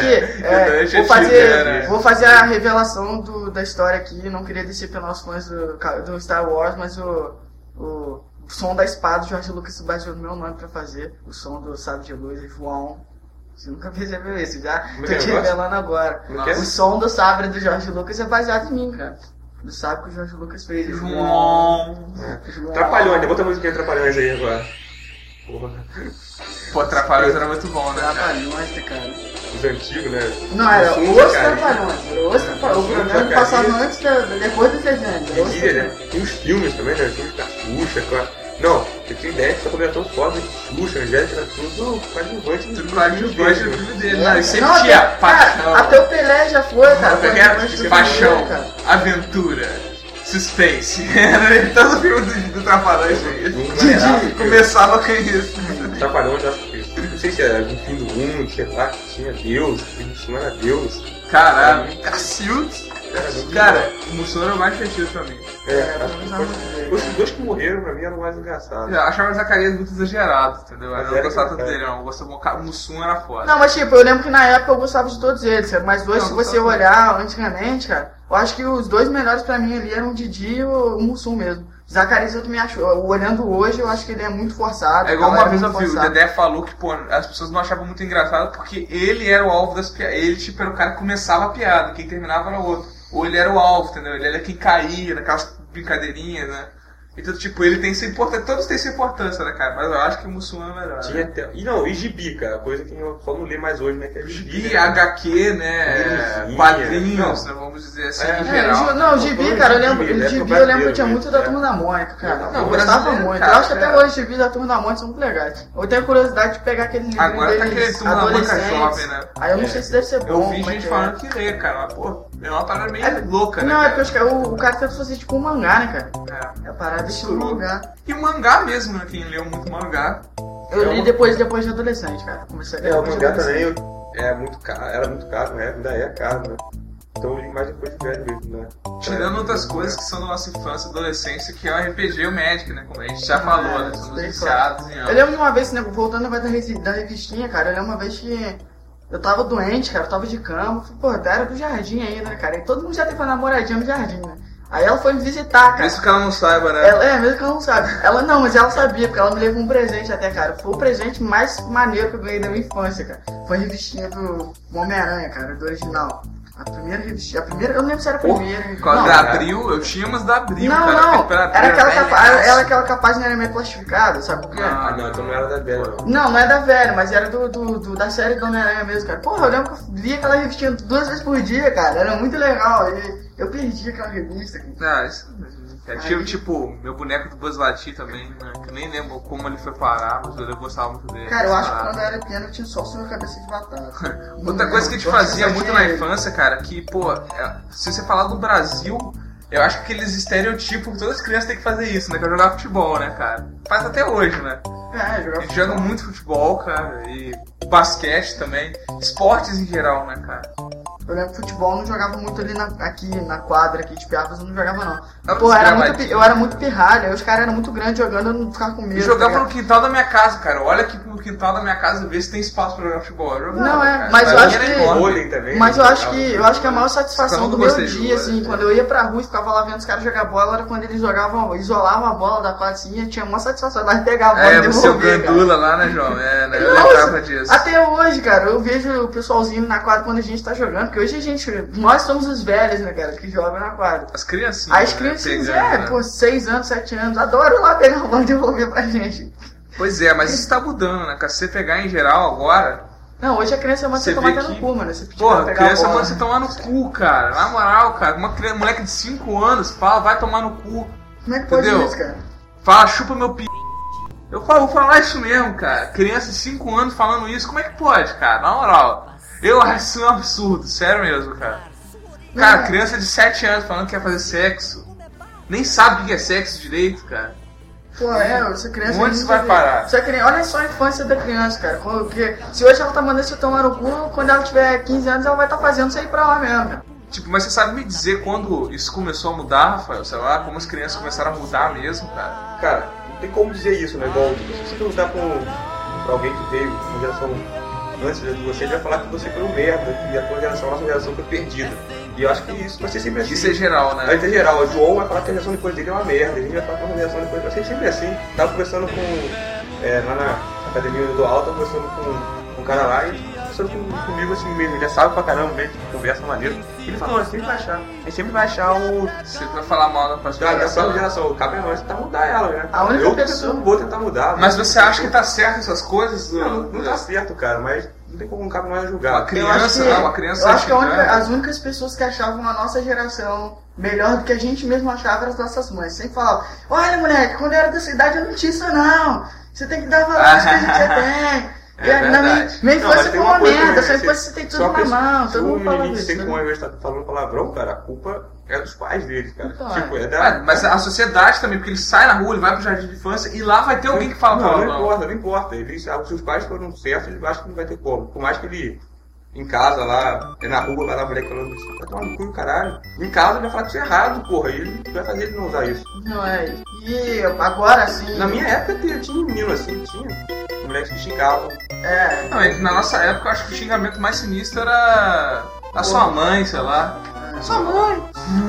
Vou fazer a revelação da história aqui. Não queria decepcionar os fãs do Star Wars, mas o som da espada, o George Lucas se baseou no meu nome pra fazer. O som do sabre de luz, João. Você nunca percebeu isso, já tô te revelando agora. O som do sabre do George Lucas é baseado em mim, cara. Do sabre que o George Lucas fez. João. Trapalhões, bota a musiquinha Trapalhões aí agora. Porra. Pô, Trapalhões era muito bom, né? Trapalhões, cara. Os antigos, né? Não, era Os os Trapalhões. O programa Jacaré. passava antes, depois do desenho. Né? Tinha os filmes também, né? Tinha os da Xuxa, claro. Não, eu tinha ideia que essa coisa era tão foda que Xuxa, Angélica, era tudo coadjuvante no filme dele, né? E sempre Não, tinha cara, paixão. até o Pelé já foi, cara. Paixão, aventura, suspense. Todo filme do Trapalhões começava com isso. Trapalhões, eu acho que não sei se era no fim do mundo, sei lá, que tinha Deus, que não era Deus. Caralho, Cacildes. Cara, o Mussum era o mais divertido pra mim. Os dois que morreram pra mim eram mais engraçados. Eu achava o Zacarias muito exagerado, entendeu? Eu não era gostava tanto engraçado. dele, não. Eu gostava, o Mussum era foda. Não, mas tipo, eu lembro que na época eu gostava de todos eles, cara. Mas dois, Não, se você olhar antigamente, cara, eu acho que os dois melhores pra mim ali eram o Didi e o Mussum mesmo. Zacarias eu também acho, olhando hoje, eu acho que ele é muito forçado. É igual uma vez eu muito vi, o forçado. Dedé falou que, pô, as pessoas não achavam muito engraçado porque ele era o alvo das piadas. Ele, tipo, era o cara que começava a piada, quem terminava era o outro. Ou ele era o alvo, entendeu? Ele era quem caía naquelas brincadeirinhas, né? Então, tipo, ele tem sua importância, todos têm sua importância, né, cara? Mas eu acho que o Mussum é melhor. Tinha até... E gibi, cara, coisa que eu só não lê mais hoje, né? Que é gibi, Gibi, HQ, né? Quadrinhos, né? Vamos dizer assim, em geral. Não, Gibi, cara, eu lembro que tinha muito da né? Turma da Mônica, cara. Não, Eu gostava brasileiro, muito. cara, Eu acho que até cara. hoje os Gibis da Turma da Mônica são muito legais. Eu tenho curiosidade de pegar aquele livro Agora tá aquele deles, Turma da Mônica adolescentes. jovem, né? Aí eu não sei se deve ser bom. Eu vi como é gente que é. falando que lê, cara. Mas, pô, é uma parada meio louca, né? Não, é cara? porque eu acho que o cara tenta fazer tipo um mangá, né, cara? É. É a parada estilo mangá. E o mangá mesmo, né? Quem leu muito mangá. Eu li depois de adolescente, cara. Comecei a ler o depois de mangá adolescente. também era muito caro, né? Ainda é caro, né? Então eu li mais depois de velho mesmo, né? Tirando outras coisas que são da nossa infância e adolescência, que é o RPG e o Magic, né? Como a gente já falou, né? Somos viciados em Eu lembro uma vez, né, voltando da revistinha, cara, eu lembro uma vez que eu tava doente, cara, eu tava de cama, pô, era do jardim ainda, né, cara? E todo mundo já teve uma namoradinha no jardim, né? Aí ela foi me visitar, cara. Mesmo que ela não saiba, né? Mesmo que ela não sabe. Mas ela sabia, porque ela me levou um presente até, cara. Foi o presente mais maneiro que eu ganhei da minha infância, cara. Foi a revistinha do Homem-Aranha, cara, do original. A primeira revistinha, eu não lembro se era a primeira. Com a da Abril, eu tinha umas da Abril, Não, cara. não, era aquela capa. capaz de meio plastificada, sabe por quê? Ah, não, então não era da velha, não. Não é da velha, mas era da série do Homem-Aranha mesmo, cara. Porra, eu lembro que eu li aquela revistinha 2 vezes por dia, cara. Era muito legal. E eu perdi aquela revista, cara. Ah, isso é tipo, meu boneco do Buzz Lightyear também, né? Que eu nem lembro como ele foi parar, mas eu gostava muito dele. Cara, eu acho que quando eu era pequeno eu tinha só sua cabeça de batata. Outra coisa que a gente fazia muito na infância, cara, que, pô, se você falar do Brasil, eu acho que aqueles estereotipos, todas as crianças têm que fazer isso, né? Que é jogar futebol, né, cara? Faz até hoje, né? A gente joga muito futebol, cara, e basquete também, esportes em geral, né, cara? Eu lembro que futebol não jogava muito ali aqui na quadra aqui de Piabas, eu não jogava não. Não, Pô, eu era muito pirralho, aí os caras eram muito grandes jogando, eu não ficava com medo. Eu jogava no quintal da minha casa, cara. Olha aqui no quintal da minha casa, ver se tem espaço pra jogar futebol. Eu jogava, não, cara. Mas eu acho que... Também, mas eu acho que a maior satisfação do meu dia, assim, né? quando eu ia pra rua e ficava lá vendo os caras jogar bola, era quando eles isolavam a bola da quadra, assim, tinha uma satisfação de pegar a bola e devolver, você é o gandula lá, né, João? Eu lembrava disso. Até hoje, cara, eu vejo o pessoalzinho na quadra quando a gente tá jogando, porque hoje nós somos os velhos, né, cara, que jogam na quadra. As criancinhas. As criancinhas, pô, 6 anos, 7 anos, adoram lá pegar a bola e devolver pra gente. Pois é, mas isso tá mudando, né, cara? Se você pegar em geral agora... Não, hoje a criança manda você tomar até no cu, mano. Porra, a criança manda você tomar no cu, cara. Na moral, cara, moleque de 5 anos fala, vai tomar no cu. Como é que pode isso, cara? Fala, chupa meu p... Eu vou falar isso mesmo, cara. Criança de 5 anos falando isso, como é que pode, cara? Na moral. Eu acho isso um absurdo, sério mesmo, cara. Cara, criança de 7 anos falando que quer fazer sexo. Nem sabe o que é sexo direito, cara. Pô, essa criança... Onde você vai parar? Olha só a infância da criança, cara. Porque se hoje ela tá mandando você tomar no cu, quando ela tiver 15 anos, ela vai estar fazendo isso aí pra lá mesmo, cara. Tipo, mas você sabe me dizer quando isso começou a mudar, Rafael? Sei lá, como as crianças começaram a mudar mesmo, cara? Cara, não tem como dizer isso, né? Igual, se você perguntar pra alguém que veio uma geração antes de você, ele vai falar que você foi um merda, que a tua geração, a nossa geração foi perdida. E eu acho que isso vai ser sempre assim. Isso é geral, né? Isso é geral. O João vai falar que a geração depois dele é uma merda. A gente vai falar que a geração depois vai ser sempre assim. Tava conversando com... lá na academia do Alto, tava conversando com um cara lá e conversando comigo assim mesmo. Ele já sabe pra caramba, meio que conversa maneiro. E ele falou, a gente sempre vai achar o... Você vai falar mal da próxima geração. Cabe a nós tentar mudar ela, né? A única pessoa... vou tentar mudar. Mas você acha que tá certo essas coisas? Não tá certo, cara, mas... Não tem como um cara não julgar. Uma criança eu acho que as únicas pessoas que achavam a nossa geração melhor do que a gente mesmo achava eram as nossas mães. Sempre falavam, olha moleque, quando eu era dessa idade eu não tinha isso não. Você tem que dar valor às coisas que você tem. Minha infância foi uma merda, sua infância você tem tudo na mão. Todo mundo fala isso. Se o menino tá falando palavrão, cara, a culpa é dos pais dele, cara. Então, tipo, mas a sociedade também, porque ele sai na rua, ele vai pro jardim de infância e lá vai ter alguém que fala palavrão. Não importa. Se os pais foram certos, ele acha que não vai ter como. Por mais que ele, em casa lá, na rua, vai lá, moleque falando isso, vai tomar no cu, caralho. Em casa ele vai falar que isso é errado, porra, e ele vai fazer ele não usar isso. Não é. E agora sim. Na minha época tinha um menino assim, moleques que xingavam. Não, na nossa época eu acho que o xingamento mais sinistro era a sua mãe, sei lá. Sua mãe!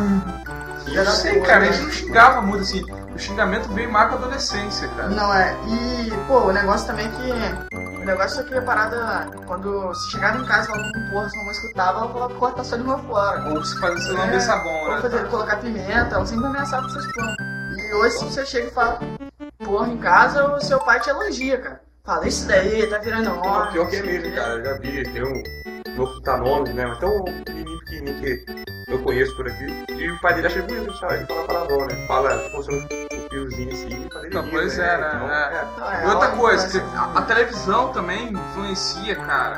Eu sei, cara, a gente não xingava muito assim. O xingamento veio mais com a adolescência, cara. Não é. E, pô, o negócio também que. O negócio é que a parada, quando se chegava em casa falando com porra, sua mãe escutava, ela falava corta sua língua fora. Ou se fazer seu lamber sabão, né? Ou fazer colocar pimenta, ela sempre ameaçava com essas porra. E hoje se você chega e fala porra em casa, o seu pai te elogia, cara. Fala, isso daí, tá virando hora. Pior que é mesmo, cara. Eu já vi, tem vou citar nomes, né? Mas tem um menino pequenininho que eu conheço por aqui. E o pai dele acha bonito, ele fala palavrão, né? Fala, como se um fiozinho assim. Pois é, né? E outra coisa, a televisão também influencia, cara.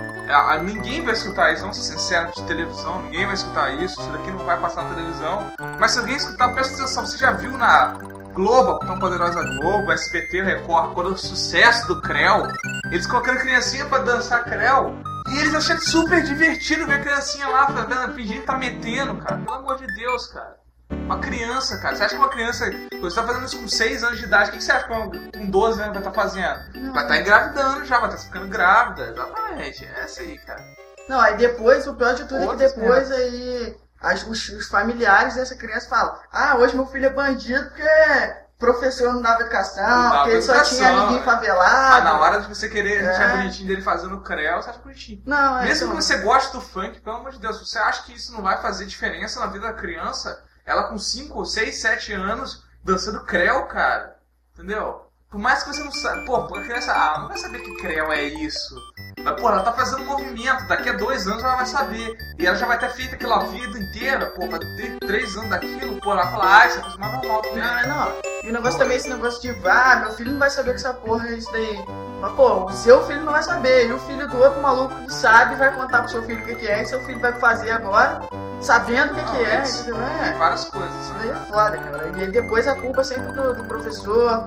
Ninguém vai escutar isso, vamos ser sinceros, de televisão, ninguém vai escutar isso daqui não vai passar na televisão. Mas se alguém escutar, presta atenção, você já viu na Globo, Tão Poderosa Globo, SBT, Record, quando o sucesso do Creu, eles colocando criancinha pra dançar Creu, e eles achando super divertido ver a criancinha lá fingindo que tá metendo, cara. Pelo amor de Deus, cara. Uma criança, cara. Você acha que uma criança, você tá fazendo isso com 6 anos de idade, o que você acha que com 12 anos vai estar fazendo? Vai estar engravidando já, vai estar ficando grávida. Exatamente, é essa aí, cara. Não, aí depois, o pior de tudo é que depois aí os familiares dessa criança falam, hoje meu filho é bandido porque professor não dava educação, porque ele só tinha ninguém favelado. Na hora de você querer achar bonitinho dele fazendo creu, você acha bonitinho. Não, mesmo que você goste do funk, pelo amor de Deus, você acha que isso não vai fazer diferença na vida da criança? Ela com 5, 6, 7 anos dançando creu, cara. Entendeu? Por mais que você não saiba, a criança não vai saber que creu é isso. Mas, ela tá fazendo movimento, daqui a 2 anos ela vai saber. E ela já vai ter feito aquilo a vida inteira, vai ter 3 anos daquilo, ela vai falar, isso é coisa mais normal. Não. E o negócio também, esse negócio de, meu filho não vai saber que essa porra é isso daí. Mas, o seu filho não vai saber. E o filho do outro maluco que sabe vai contar pro seu filho o que é, e seu filho vai fazer agora, sabendo o que é, entendeu? Tem várias coisas. Isso daí é foda, cara. E depois a culpa é sempre do professor,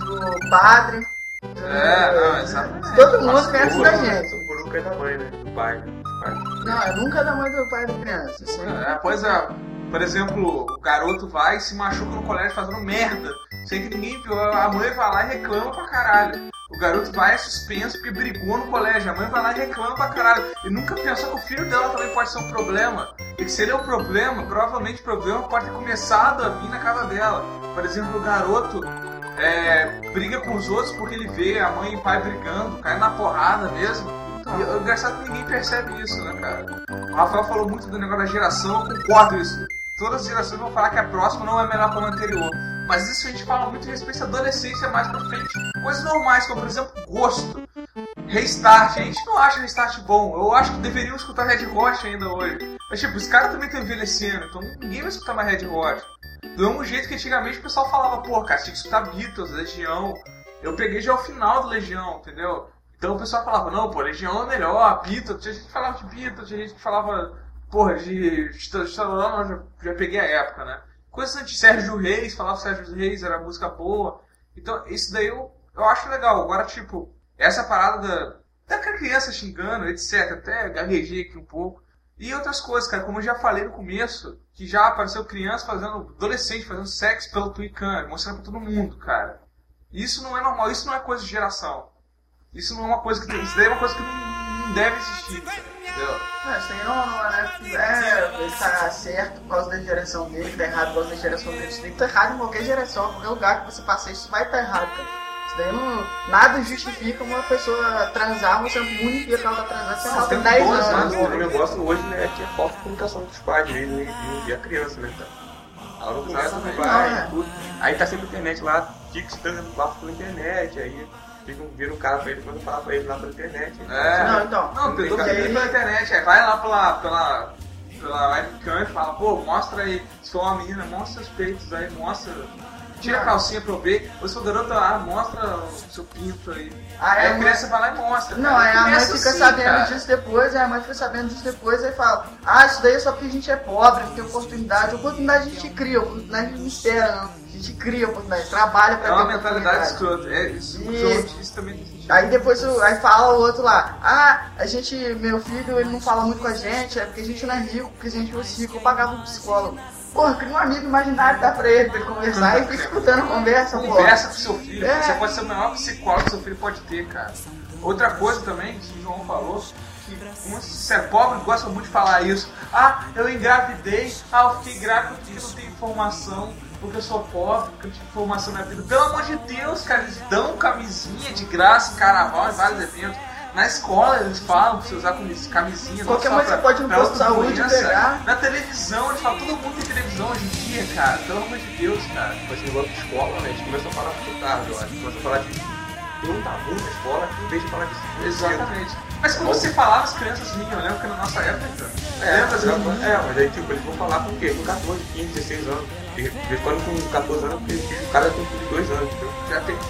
do padre. Exatamente. Todo mundo quer antes da gente. O guru é da mãe, né? Do pai. Não, é nunca da mãe do pai da criança. Assim. Pois é, por exemplo, o garoto vai e se machuca no colégio fazendo merda, sem que ninguém viu. A mãe vai lá e reclama pra caralho. O garoto vai é suspenso porque brigou no colégio. A mãe vai lá e reclama pra caralho. E nunca pensou que o filho dela também pode ser um problema. E que se ele é um problema, provavelmente o problema pode ter começado a vir na casa dela. Por exemplo, o garoto briga com os outros porque ele vê a mãe e o pai brigando, cai na porrada mesmo. E é engraçado que ninguém percebe isso, né, cara? O Rafael falou muito do negócio da geração, eu concordo com isso. Todas as gerações vão falar que a próxima não é melhor que a anterior. Mas isso a gente fala muito a respeito da adolescência mais pra frente. Coisas normais, como por exemplo, gosto. Restart. A gente não acha Restart bom. Eu acho que deveriam escutar Red Hot ainda hoje. Mas tipo, os caras também estão envelhecendo, então ninguém vai escutar mais Red Hot. Do mesmo jeito que antigamente o pessoal falava, pô, cara, tinha que escutar Beatles, Legião. Eu peguei já o final do Legião, entendeu? Então o pessoal falava, não, pô, Legião é melhor, Beatles. Tinha gente que falava de Beatles, tinha gente que falava, porra, já peguei a época, né? Coisas antes, Sérgio Reis, falava Sérgio Reis, era música boa. Então, isso daí eu acho legal. Agora, tipo, essa parada da criança xingando, etc. Até gaguejei aqui um pouco. E outras coisas, cara, como eu já falei no começo, que já apareceu criança adolescente fazendo sexo pelo Twicam, mostrando pra todo mundo, cara. Isso não é normal, isso não é coisa de geração. Isso não é uma coisa que tem. Isso daí é uma coisa que não deve existir, cara, entendeu? Isso aí não é. Ele tá certo por causa da geração dele, tá errado por causa da geração dele. Isso daí tá errado em qualquer geração, em qualquer lugar que você passe, isso vai estar errado, cara. Isso daí nada justifica uma pessoa transar, você une que ela tá transando, você ela tem 10 anos. O negócio hoje, né, é que é falta de comunicação dos pais mesmo e a criança, né, cara? Ela não sabe como vai, tudo. Aí tá sempre a internet lá, fica estando lá pela internet, aí vira um cara pra ele quando falar pra ele lá pela internet. Não, pela internet, vai lá pela webcam e fala, pô, mostra aí, se for uma menina, mostra seus peitos aí, mostra, tira a calcinha pra eu ver, ou se for garota lá, mostra o seu pinto aí. Aí a criança vai lá e mostra. Não, aí a mãe fica sabendo disso depois, aí fala, isso daí é só porque a gente é pobre, não tem oportunidade. Oportunidade a gente cria, oportunidade a gente não espera, não. A gente cria oportunidade, trabalha pra ter oportunidade. É uma mentalidade escrota, isso também tem sentido. Aí depois aí fala o outro lá, meu filho, ele não fala muito com a gente, é porque a gente não é rico, porque a gente fosse rico, eu pagava um psicólogo. Porra, cria um amigo imaginário, dá pra ele conversar e fica escutando a conversa, porra. Conversa com seu filho, você pode ser o maior psicólogo que seu filho pode ter, cara. Outra coisa também, que o João falou, que como se é pobre, gosta muito de falar isso. Eu engravidei, eu fiquei grávida porque não tenho informação. Porque eu sou pobre, porque eu tive formação na vida. Pelo amor de Deus, cara, eles dão camisinha de graça em carnaval, em vários eventos. Na escola eles falam pra você usar camisinha. Qualquer coisa você pode ir no posto de saúde pegar. Na televisão eles falam, todo mundo tem televisão hoje em dia, cara. Pelo amor de Deus, cara. Mas esse negócio de escola, né, a gente começou a falar muito tarde, eu acho. Começou a falar de um tabu na escola, em vez de falar disso. Exatamente. Mas quando você falava, as crianças riam, eu lembro que na nossa época, mas aí tipo, eles vão falar com o quê? Com 14, 15, 16 anos. Eles falam com 14 anos porque o cara tem 2 anos, entendeu? Já tem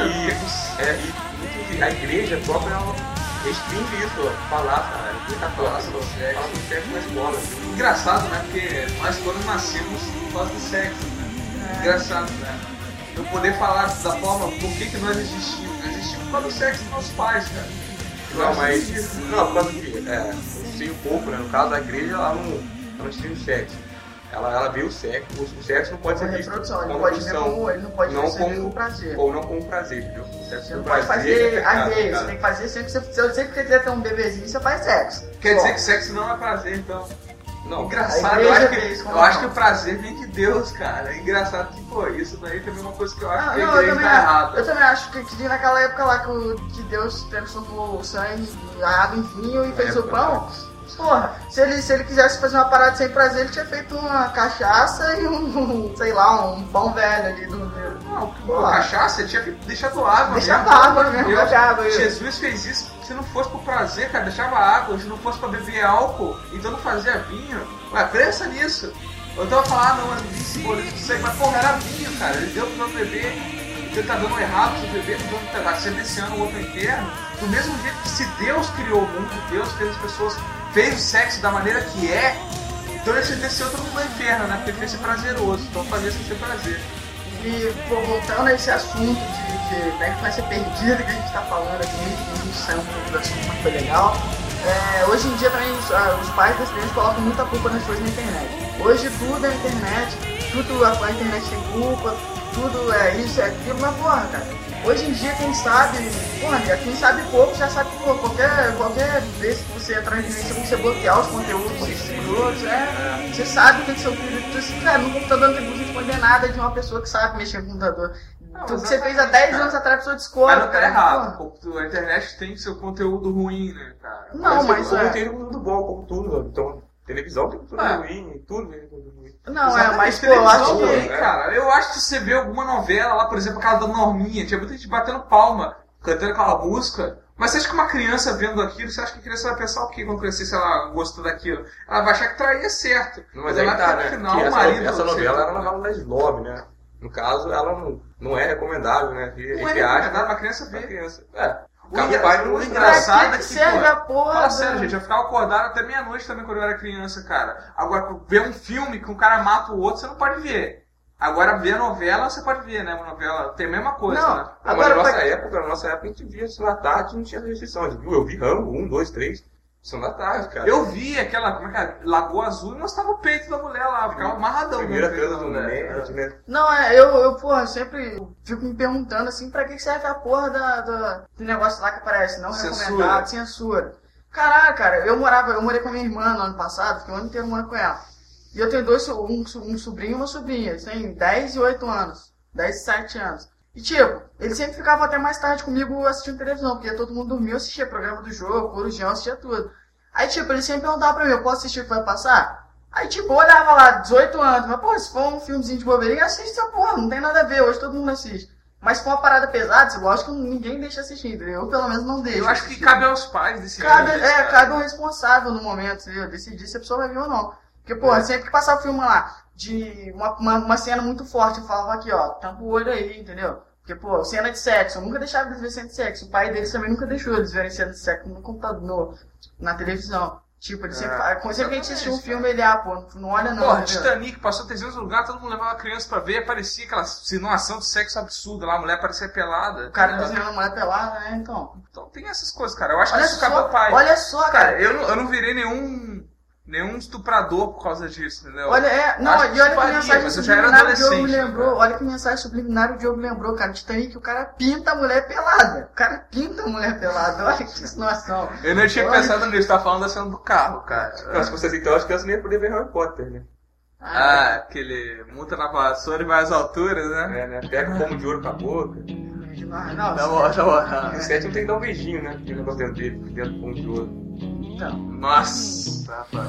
E a igreja própria restringe isso, falar, cara. Fala sobre sexo na escola. Engraçado, né? Porque nós todos nascemos por causa do sexo, né? Engraçado, né? Eu poder falar da forma por que nós existimos. Nós existimos por causa do sexo dos nossos pais, cara. Não, mas. Não, por causa de. Eu sei um pouco, né? No caso da igreja, ela não tira o sexo. Ela vê o sexo. O sexo não pode ser visto como reprodução. Ele não pode ser como prazer. Ou não como prazer, entendeu? O sexo você não pode fazer às vezes. Você tem que fazer sempre que você quiser ter um bebezinho, você faz sexo. Quer dizer que sexo não é prazer, então. Não. Engraçado, eu acho que o prazer vem de Deus, cara. É engraçado que, pô, isso daí também é uma coisa que eu acho que a igreja tá errada. Eu também acho que naquela época lá que Deus transformou o sangue, a água em vinho e fez o pão. Porra, se ele quisesse fazer uma parada sem prazer, ele tinha feito uma cachaça e um pão velho ali do meio. Não, cachaça, ele tinha deixado água. Deixava água mesmo, Jesus fez isso, se não fosse por prazer, cara, deixava água, se não fosse pra beber álcool, então não fazia vinho. Ué, pensa nisso. Eu tava falando, não, mas vinho simboliza isso aí, mas porra, era vinho, cara, ele deu pro meu bebê, ele tá dando errado pro bebê, tá dando pedaço, sentenciando o outro inteiro. Do mesmo jeito que se Deus criou o mundo, Deus fez as pessoas, fez o sexo da maneira que é, então ele sentenciou todo mundo no inferno, né? Porque ele fez ser prazeroso, então fazia sem ser prazer. E, pô, voltando a esse assunto de como é que vai ser perdido que a gente tá falando aqui, a gente saiu um pouco do assunto, mas foi legal. Hoje em dia também os pais das crianças colocam muita culpa nas coisas na internet. Hoje tudo é internet, tudo a internet tem culpa, tudo é isso, é aquilo, mas porra, cara. Hoje em dia quem sabe pouco já sabe que qualquer vez que você entrar na internet, você bloquear os conteúdos escrotos, você sabe que seu filho, no computador não tem como responder nada de uma pessoa que sabe mexer no computador. Tudo que você fez há 10 anos atrás, a pessoa descobre. Mas não tá errado, a internet tem seu conteúdo ruim, né, cara? Não, mas tem conteúdo bom, como tudo, então televisão tem conteúdo ruim, tudo tem conteúdo ruim. Não, mas pô, eu acho que... Cara, eu acho que você vê alguma novela lá, por exemplo, aquela da Norminha, tinha muita gente batendo palma, cantando aquela música, mas você acha que uma criança vendo aquilo, você acha que a criança vai pensar o quê quando crescer, se ela gostou daquilo? Ela vai achar que traía certo. Mas aí tá, né? Final, essa novela era uma novela da Slob, né? No caso, ela não é recomendável, né? Não é recomendável pra criança ver. O engraçado é que serve a porra. Fala sério, gente, eu ficava acordado até meia-noite também quando eu era criança, cara. Agora, ver um filme que um cara mata o outro, você não pode ver. Agora, ver a novela, você pode ver, né? Uma novela tem a mesma coisa, né? Agora, na nossa época, a gente via isso na tarde, não tinha restrição. Eu vi Rambo, 1, 2, 3... São da tarde, cara. Eu vi aquela, Lagoa Azul e mostrava o peito da mulher lá, ficava amarradão. Primeira coisa do nerd, né? Não, eu sempre fico me perguntando assim, pra que serve a porra do negócio lá que aparece, não recomendado, censura. Caraca, cara, eu morei com a minha irmã no ano passado, fiquei o ano inteiro morando com ela. E eu tenho um sobrinho e uma sobrinha, eles têm 10 e 8 anos, 10 e 7 anos. E tipo, eles sempre ficavam até mais tarde comigo assistindo televisão, porque todo mundo dormia, eu assistia programa do jogo, Corujão, assistia tudo. Aí tipo, eles sempre perguntavam pra mim, eu posso assistir o que vai passar? Aí tipo, eu olhava lá, 18 anos, mas pô, se for um filmezinho de bobeirinha, assiste essa porra, não tem nada a ver, hoje todo mundo assiste. Mas se for uma parada pesada, eu acho que ninguém deixa assistir, entendeu? Eu pelo menos não deixo. Eu acho que cabe aos pais decidir. Cabe ao responsável no momento, entendeu? Decidir se a pessoa vai ver ou não. Porque, pô, sempre que passava o filme lá, de uma cena muito forte, eu falava aqui, ó, tampa o olho aí, entendeu? Porque, pô, cena de sexo, eu nunca deixava eles ver cena de sexo. O pai deles também nunca deixou eles verem cena de sexo no computador, na televisão. Tipo, ele sempre que a gente assistiu um filme, ele, pô, não olha não. Porra, Titanic, passou 300 lugares, todo mundo levava a criança pra ver, aparecia aquela insinuação de sexo absurda lá, a mulher parecia pelada. O cara desenhando a mulher pelada, né, então. Então tem essas coisas, cara. Eu acho que isso cabe ao pai. Olha só, cara. Eu não virei nenhum estuprador por causa disso, entendeu? Olha que mensagem subliminar o Diogo me lembrou. Olha que mensagem subliminar o Diogo lembrou, cara. Titanic, o cara pinta a mulher pelada. Olha que situação. Eu não tinha pensado nisso, tá falando da cena do carro, cara. Se fosse assim, então acho que eu não ia poder ver Harry Potter, né? Aquele monta na vassoura e vai às alturas, né? Pega o pomo de ouro com a boca. Não, tá bom. No 7 não tem que dar um beijinho, né? Tem um negócio dentro dele, dentro do pomo de ouro. Então. Nossa, rapaz.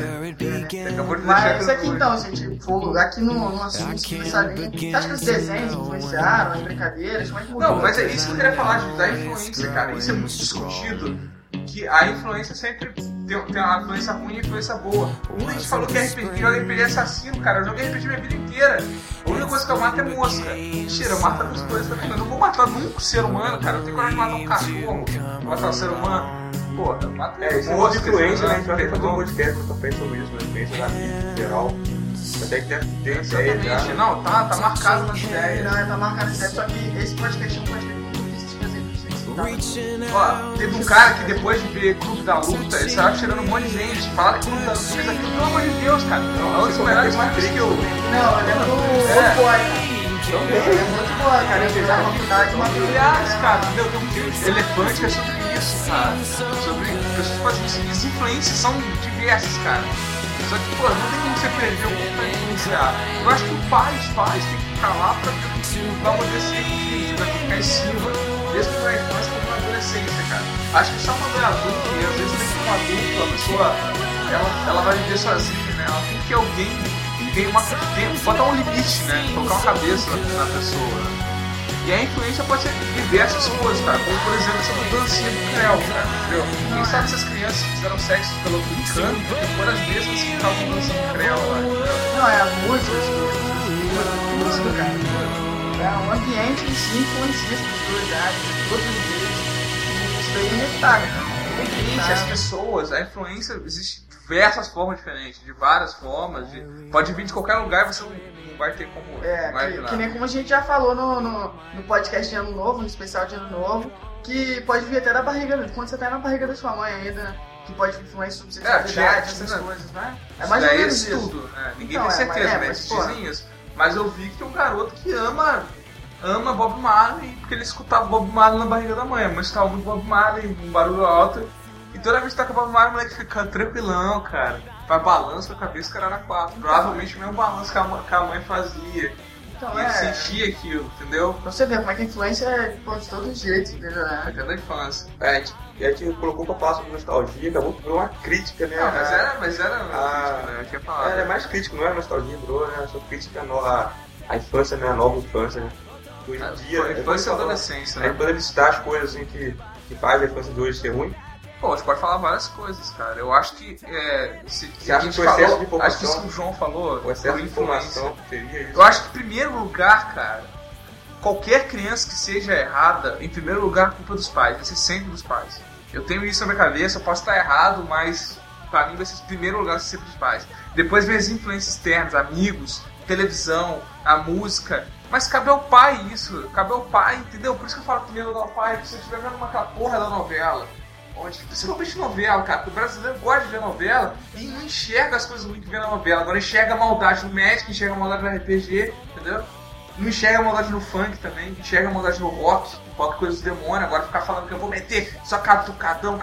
Mas isso aqui então, gente, aqui no assunto dessa linha, você acha que os desenhos influenciaram, as brincadeiras, como é que mudou? Não, mas é isso que eu queria falar, da influência, cara. Isso é muito discutido, que a influência sempre tem uma influência ruim e influência boa. Muita gente falou que RPG é assassino, cara. Eu joguei RPG minha vida inteira. A única coisa que eu mato é mosca. Mentira, eu mato outras coisas também. Eu não vou matar nunca um ser humano, cara. Eu tenho coragem de matar um cachorro, matar um ser humano. Pô, eu mato isso é uma influência, né? A gente vai fazer um podcast pra frente sobre isso, né? Influência da vida em geral. Até que tem ideia já. Não, tá marcado nas ideias. Não, tá marcado nas ideias, só que esse podcast é um podcast muito difícil de fazer. Ó, teve um cara que depois de ver Clube da Luta, ele saiu tirando um monte de gente. Falaram que Clube da Luta fez aquilo, pelo amor de Deus, cara. Não, é um dos melhores marcos que eu... Não, ele é do Old Boy, cara. Ele é muito boa, cara. Eu fiz a faculdade uma vez. Aliás, cara, entendeu? Tem um filme de Elefante que é sobre isso, cara. Sobre pessoas que fazem isso. As influências são diversas, cara. Só que, pô, não tem como você perder o que pra influenciar. Eu acho que os pais têm que ficar lá pra amadurecer o filho, pra ficar em cima. Mesmo na infância como na adolescência, cara. Acho que só quando é adulto, e às vezes mesmo como adulto, a pessoa, ela vai viver sozinha, né? Ela tem que ter alguém, botar um limite, né? Colocar uma cabeça na pessoa. E a influência pode ser diversas coisas, cara. Como, por exemplo, essa mudancinha do Creu, cara. Entendeu? Quem sabe essas crianças fizeram sexo pelo brincando, porque foram as mesmas que ficavam dançando do Creu, né? Não, é a música, cara. O ambiente em si influencia as personalidades, todos os dias. Isso daí é inevitável, cara. As pessoas, a influência existe de diversas formas diferentes, de várias formas. Pode vir de qualquer lugar e você não vai ter como imaginar. Que nem como a gente já falou no podcast de Ano Novo, no especial de Ano Novo, que pode vir até da barriga, quando você tá na barriga da sua mãe ainda, né? que pode influenciar sobre sexualidade, essas coisas, né? É mais ou menos isso. Tudo, né? Ninguém tem certeza, né? Eles dizem isso. Mas eu vi que tem um garoto que ama Bob Marley, porque ele escutava Bob Marley na barriga da mãe. Mas escutava muito Bob Marley, um barulho alto. E toda vez que tá com o Bob Marley, o moleque fica tranquilão, cara. Faz balanço com a cabeça do cara na 4. Provavelmente o mesmo balanço que a mãe fazia. Então, e ele sentia aquilo, entendeu? Pra você ver como é que a influência é de todos os jeitos, entendeu? Até da infância. E a gente colocou pra falar sobre nostalgia, acabou por uma crítica, né? Não, mas era crítica, né? Eu tinha falado. É mais crítico, não era nostalgia, virou, né? Só crítica a infância, né? A nova infância, né? Hoje em dia. A infância e a adolescência, né? Aí quando ele citar as coisas assim que faz a infância de hoje ser ruim. Pô, a gente pode falar várias coisas, cara. Eu acho que. Você acha que o excesso de informação? Acho que isso que o João falou. O excesso de informação teria isso. Eu acho que, em primeiro lugar, cara, qualquer criança que seja errada, em primeiro lugar, a culpa dos pais. Vai ser sempre dos pais. Eu tenho isso na minha cabeça, eu posso estar errado, mas pra mim vai ser em primeiro lugar sempre dos pais. Depois vem as influências externas, amigos, televisão, a música. Mas cabe ao pai isso, cabe ao pai, entendeu? Por isso que eu falo em primeiro lugar ao pai, porque se você estiver vendo aquela porra da novela. Principalmente novela, cara, porque o brasileiro gosta de ver novela e não enxerga as coisas ruins que vê na novela. Agora enxerga a maldade no médico, enxerga a maldade no RPG, entendeu? Não enxerga a maldade no funk também, enxerga a maldade no rock coisa do demônio. Agora ficar falando que eu vou meter só catucadão,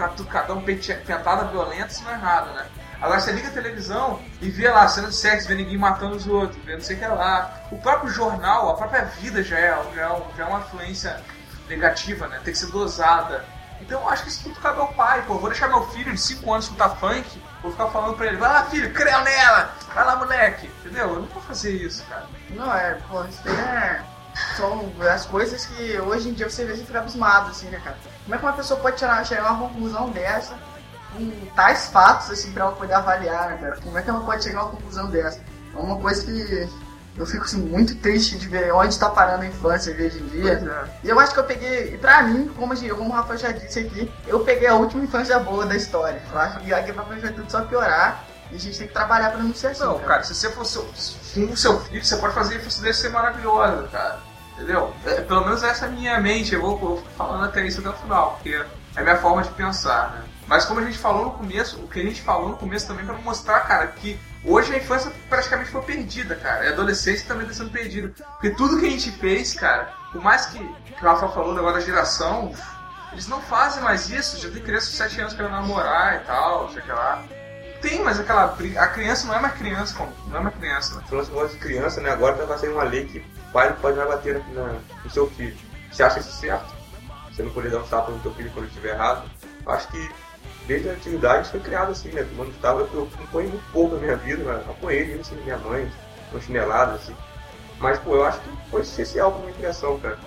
pentada violenta, isso não é nada, né? Agora você liga a televisão e vê lá cena de sexo, vê ninguém matando os outros, vê não sei o que lá. O próprio jornal, a própria vida já é uma influência negativa, né? Tem que ser dosada. Então eu acho que isso tudo cabe ao pai, pô. Eu vou deixar meu filho de 5 anos escutar funk, vou ficar falando pra ele, vai lá filho, creu nela, vai lá moleque, entendeu? Eu não vou fazer isso, cara. Não, pô, isso daí são as coisas que hoje em dia você vê e fica abismado, assim, né, cara? Como é que uma pessoa pode chegar a uma conclusão dessa, com tais fatos, assim, pra ela poder avaliar, né, cara? Como é que ela pode chegar a uma conclusão dessa? É uma coisa que eu fico assim, muito triste de ver onde está parando a infância hoje em dia. E eu acho que eu peguei, pra mim, como o Rafa já disse aqui, eu peguei a última infância boa da história. Eu acho que aqui vai tudo só piorar e a gente tem que trabalhar pra não ser assim. Não, cara, se você for com o seu filho, você pode fazer a infância dele ser maravilhosa, cara. Entendeu? Pelo menos essa é a minha mente, eu vou falando até isso até o final, porque é a minha forma de pensar, né? Mas como a gente falou no começo, o que a gente falou no começo também pra mostrar, cara, que hoje a infância praticamente foi perdida, cara. E a adolescência também está sendo perdida. Porque tudo que a gente fez, cara, por mais que o Rafa falou agora da geração, eles não fazem mais isso. Já tem criança de 7 anos querendo namorar e tal, sei lá. Tem, mas a criança não é mais criança, como? Não é mais criança, né? Falando sobre criança, né? Agora vai sair uma lei que o pai não pode mais bater no seu filho. Você acha isso certo? Você não poder dar um tapa no seu filho quando ele estiver errado? Eu acho que desde a antiguidade isso foi criado assim, né? Tomando tapa, eu apanhei muito pouco na minha vida, mas apanhei mesmo assim, minha mãe, uma chinelada, assim. Mas, pô, eu acho que foi essencial pra minha criação, cara.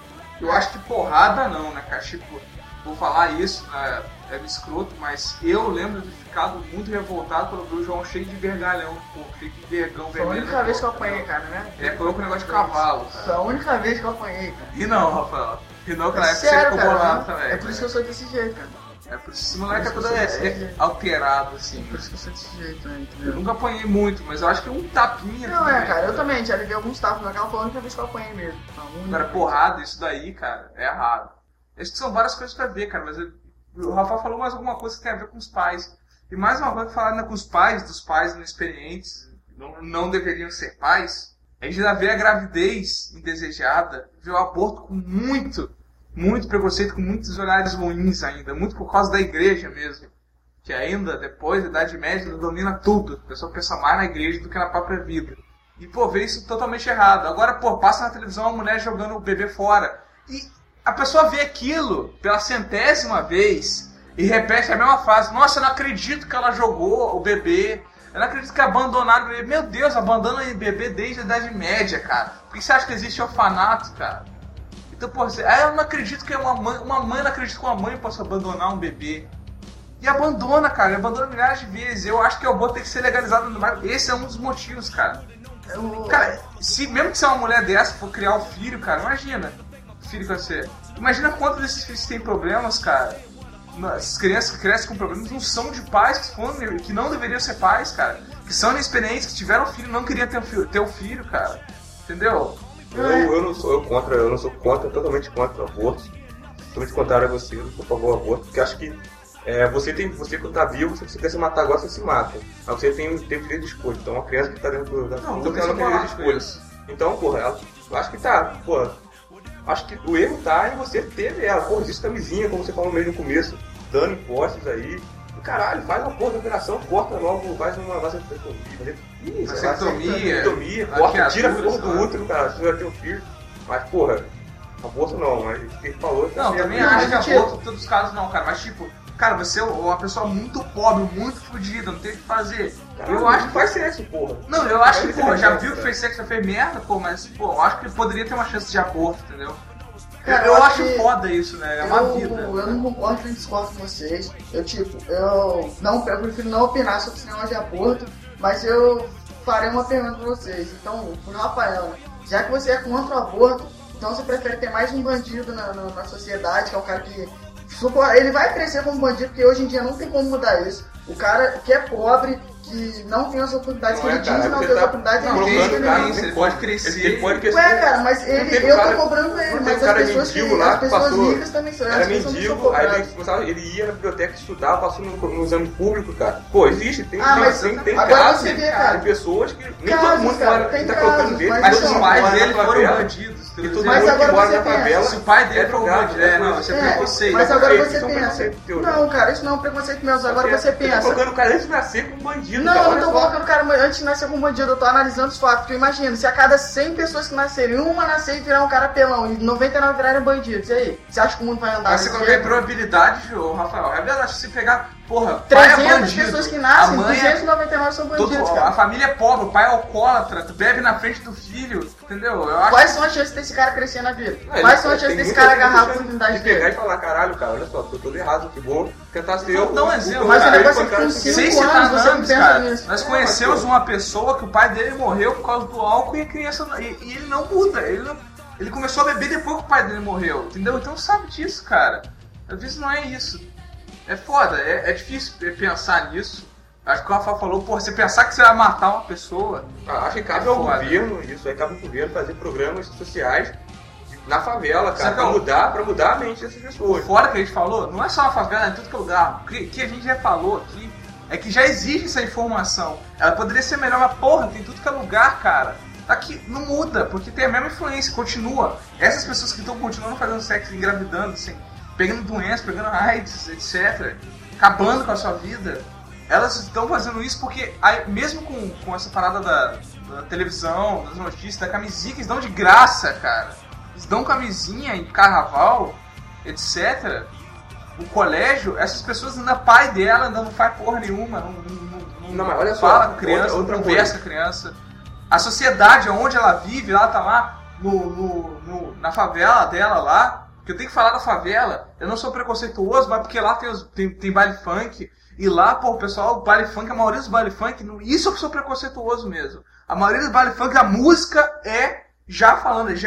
Eu acho que porrada não, né, cara? Tipo, vou falar isso, né? É escroto, mas eu lembro de ficado muito revoltado quando eu vi o João cheio de vergalhão, pô, cheio de vergão vermelho. Foi a única vez que eu apanhei, cara, né? Ele apanhou com o negócio de cavalo, cara. Foi a única vez que eu apanhei, cara. E não, Rafael. E não, que na época você ficou bolado também. É por isso que eu sou desse jeito, cara. É por isso que esse moleque é todo alterado, assim. Por isso que eu sou desse jeito, né? Eu nunca apanhei muito, mas eu acho que um tapinha. Não, cara, eu também já levei alguns tapas, mas aquela foi a única vez que eu apanhei mesmo. Agora, porrada, isso daí, cara, é errado. Acho que são várias coisas pra ver, cara, mas o Rafa falou mais alguma coisa que tem a ver com os pais. E mais uma coisa que falar com os pais, dos pais inexperientes, não deveriam ser pais. A gente já vê a gravidez indesejada, vê o aborto com muito preconceito, com muitos olhares ruins ainda, muito por causa da igreja mesmo. Que ainda, depois da Idade Média, domina tudo. A pessoa pensa mais na igreja do que na própria vida. E, pô, vê isso totalmente errado. Agora, pô, passa na televisão uma mulher jogando o bebê fora. E a pessoa vê aquilo pela 100ª vez e repete a mesma frase. Nossa, eu não acredito que ela jogou o bebê. Eu não acredito que abandonaram o bebê. Meu Deus, abandona o bebê desde a Idade Média, cara. Por que você acha que existe orfanato, cara? Então, pô, eu não acredito que uma mãe não acredita que uma mãe possa abandonar um bebê. E abandona, cara. Abandona milhares de vezes. Eu acho que o aborto tem que ser legalizado no bairro. Esse é um dos motivos, cara. Cara, mesmo que você é uma mulher dessa for criar um filho, cara, imagina. Filho que você... Imagina quantos desses filhos têm problemas, cara. As crianças que crescem com problemas não são de pais que não deveriam ser pais, cara. Que são inexperientes, que tiveram filho e não queriam ter um filho, cara. Entendeu? Eu não sou contra, totalmente contra o aborto. Totalmente contrário a você, eu não sou a favor do aborto, porque acho que Você quando tá vivo, se você quer se matar agora, você se mata. Mas você tem o direito de escolha. Então uma criança que tá dentro da fruta, ela não tem direito de escolha. Então, porra, eu acho que tá, porra. Acho que o erro tá em você ter ela. Porra, existe camisinha, como você falou mesmo no começo, dando impostos aí. E, caralho, faz uma porra de operação, corta logo, faz uma vasectomia, corta, tira a porra do útero, cara, se você vai ter um filho. Mas, porra, aborto não, mas o que ele falou... Não, também acho que aborto em todos os casos não, cara, mas tipo... Cara, você é uma pessoa muito pobre, muito fodida, não tem o que fazer. Caramba, eu acho que faz sexo, porra. Não, eu acho que, porra, já viu que fez sexo, já fez merda, pô, mas, pô, eu acho que poderia ter uma chance de aborto, entendeu? Cara, eu acho foda isso, né? É uma vida. Eu não concordo nem discordo com vocês. Eu prefiro não opinar sobre esse negócio de aborto, mas eu farei uma pergunta pra vocês. Então, pro Rafael, já que você é contra o aborto, então você prefere ter mais um bandido na sociedade, que é um cara que... Ele vai crescer como bandido, porque hoje em dia não tem como mudar isso. O cara que é pobre, que não tem as oportunidades, que ele diz não ter as oportunidades, ele pode crescer. Ele pode crescer. Ué, cara, mas eu tô cobrando ele, mas as pessoas ricas também são. Era mendigo, aí ele ia na biblioteca estudar, passou no exame público, cara. Pô, existe, tem casos, tem pessoas que nem todo mundo tá colocando dele, mas os pais dele foram bandidos. E todo mundo que mora na favela, se o pai dele for bandido, não, isso é preconceito. Mas agora você pensa, não, cara, isso não é um preconceito mesmo, agora você pensa. Você tá colocando o cara antes de nascer como bandido. Não, eu não tô colocando o cara antes de nascer como bandido, eu tô analisando os fatos. Porque imagina, se a cada 100 pessoas que nascerem, uma nascer e virar um cara pelão e 99 virarem bandidos, e aí? Você acha que o mundo vai andar? Mas você colocar em probabilidade, Rafael, é verdade, se você pegar, porra, 300 pessoas que nascem, 299 são bandidos, cara. A família é pobre, o pai é alcoólatra, bebe na frente do filho, entendeu? Quais são as chances desse cara crescer na vida? Quais são as chances desse cara agarrar a oportunidade dele? Pegar e falar, caralho, cara, olha só, tô todo errado, que vou tentar ser eu. Não, exemplo. Mas o negócio é que com 5 anos você não pensa nisso. Nós conhecemos uma pessoa que o pai dele morreu por causa do álcool e a criança... E ele não muda, ele começou a beber depois que o pai dele morreu, entendeu? Então sabe disso, cara. Às vezes não é isso. É foda, é difícil pensar nisso. Acho que o Rafael falou, porra, você pensar que você vai matar uma pessoa... Acho que cabe ao governo, cabe ao governo fazer programas sociais na favela, cara, pra mudar a mente dessas pessoas. Fora que a gente falou, não é só na favela, é em tudo que é lugar. O que a gente já falou aqui é que já existe essa informação. Ela poderia ser melhor, mas porra, tem tudo que é lugar, cara. Aqui não muda, porque tem a mesma influência, continua. Essas pessoas que estão continuando fazendo sexo, engravidando, assim, pegando doenças, pegando AIDS, etc., acabando com a sua vida, elas estão fazendo isso porque, mesmo com essa parada da televisão, das notícias, da camisinha que eles dão de graça, cara, eles dão camisinha em carnaval, etc., o colégio, essas pessoas ainda pai dela ainda não faz porra nenhuma, não mas olha fala só, com criança, outra não conversa com a criança. A sociedade onde ela vive, ela tá lá na favela dela lá, que eu tenho que falar da favela, eu não sou preconceituoso, mas porque lá tem baile funk, e lá, pô, o pessoal, baile funk, a maioria dos baile funk, isso eu sou preconceituoso mesmo. A maioria dos baile funk, a música já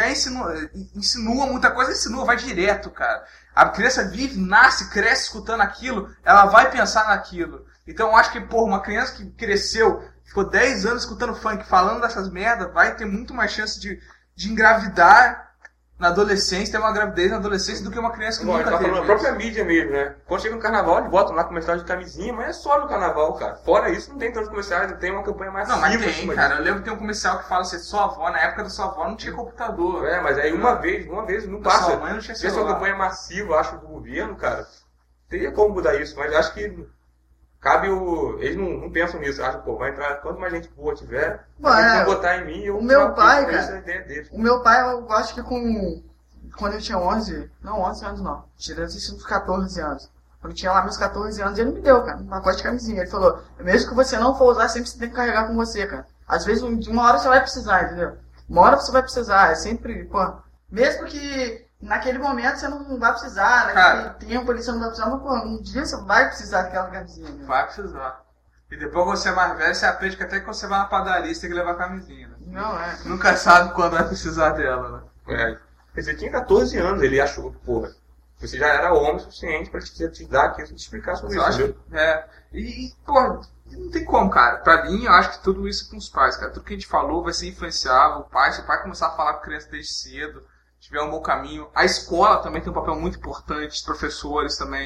insinua muita coisa, vai direto, cara. A criança vive, nasce, cresce escutando aquilo, ela vai pensar naquilo. Então eu acho que, porra, uma criança que cresceu, ficou 10 anos escutando funk, falando dessas merdas, vai ter muito mais chance de engravidar na adolescência, ter uma gravidez na adolescência do que uma criança que nunca teve. A própria mídia mesmo, né? Quando chega no carnaval, eles botam lá comercial de camisinha, mas é só no carnaval, cara. Fora isso, não tem tantos comerciais, não tem uma campanha massiva. Não, mas tem, cara. Eu lembro que tem um comercial que fala assim, sua avó, na época da sua avó não tinha computador. Mas aí uma vez, não passa. Sua mãe não tinha celular. Se é uma campanha massiva, acho, do governo, cara, teria como mudar isso, mas acho que cabe eles não pensam nisso, acham, pô, vai entrar, quanto mais gente boa tiver, vai botar em mim, o meu pai, cara, o meu pai, eu acho que quando eu tinha 11 anos não, tirando uns 14 anos, quando eu tinha lá meus 14 anos, ele me deu, cara, um pacote de camisinha, ele falou, mesmo que você não for usar, sempre você tem que carregar com você, cara, às vezes uma hora você vai precisar, entendeu, uma hora você vai precisar, é sempre, pô, mesmo que naquele momento você não vai precisar, naquele tempo ali você não vai precisar, mas pô, um dia você vai precisar daquela camisinha. Né? Vai precisar. E depois que você é mais velho, você aprende que até que você vai na padaria, você tem que levar a camisinha. Né? Não, Nunca sabe quando vai precisar dela, né? Você tinha 14 anos, ele achou que, porra, você já era homem o suficiente pra te dar aquilo, te explicar sobre isso, viu? E, porra, não tem como, cara. Pra mim, eu acho que tudo isso com os pais, cara. Tudo que a gente falou vai ser influenciável. Se o pai começar a falar com a criança desde cedo, tiver um bom caminho. A escola também tem um papel muito importante, os professores também.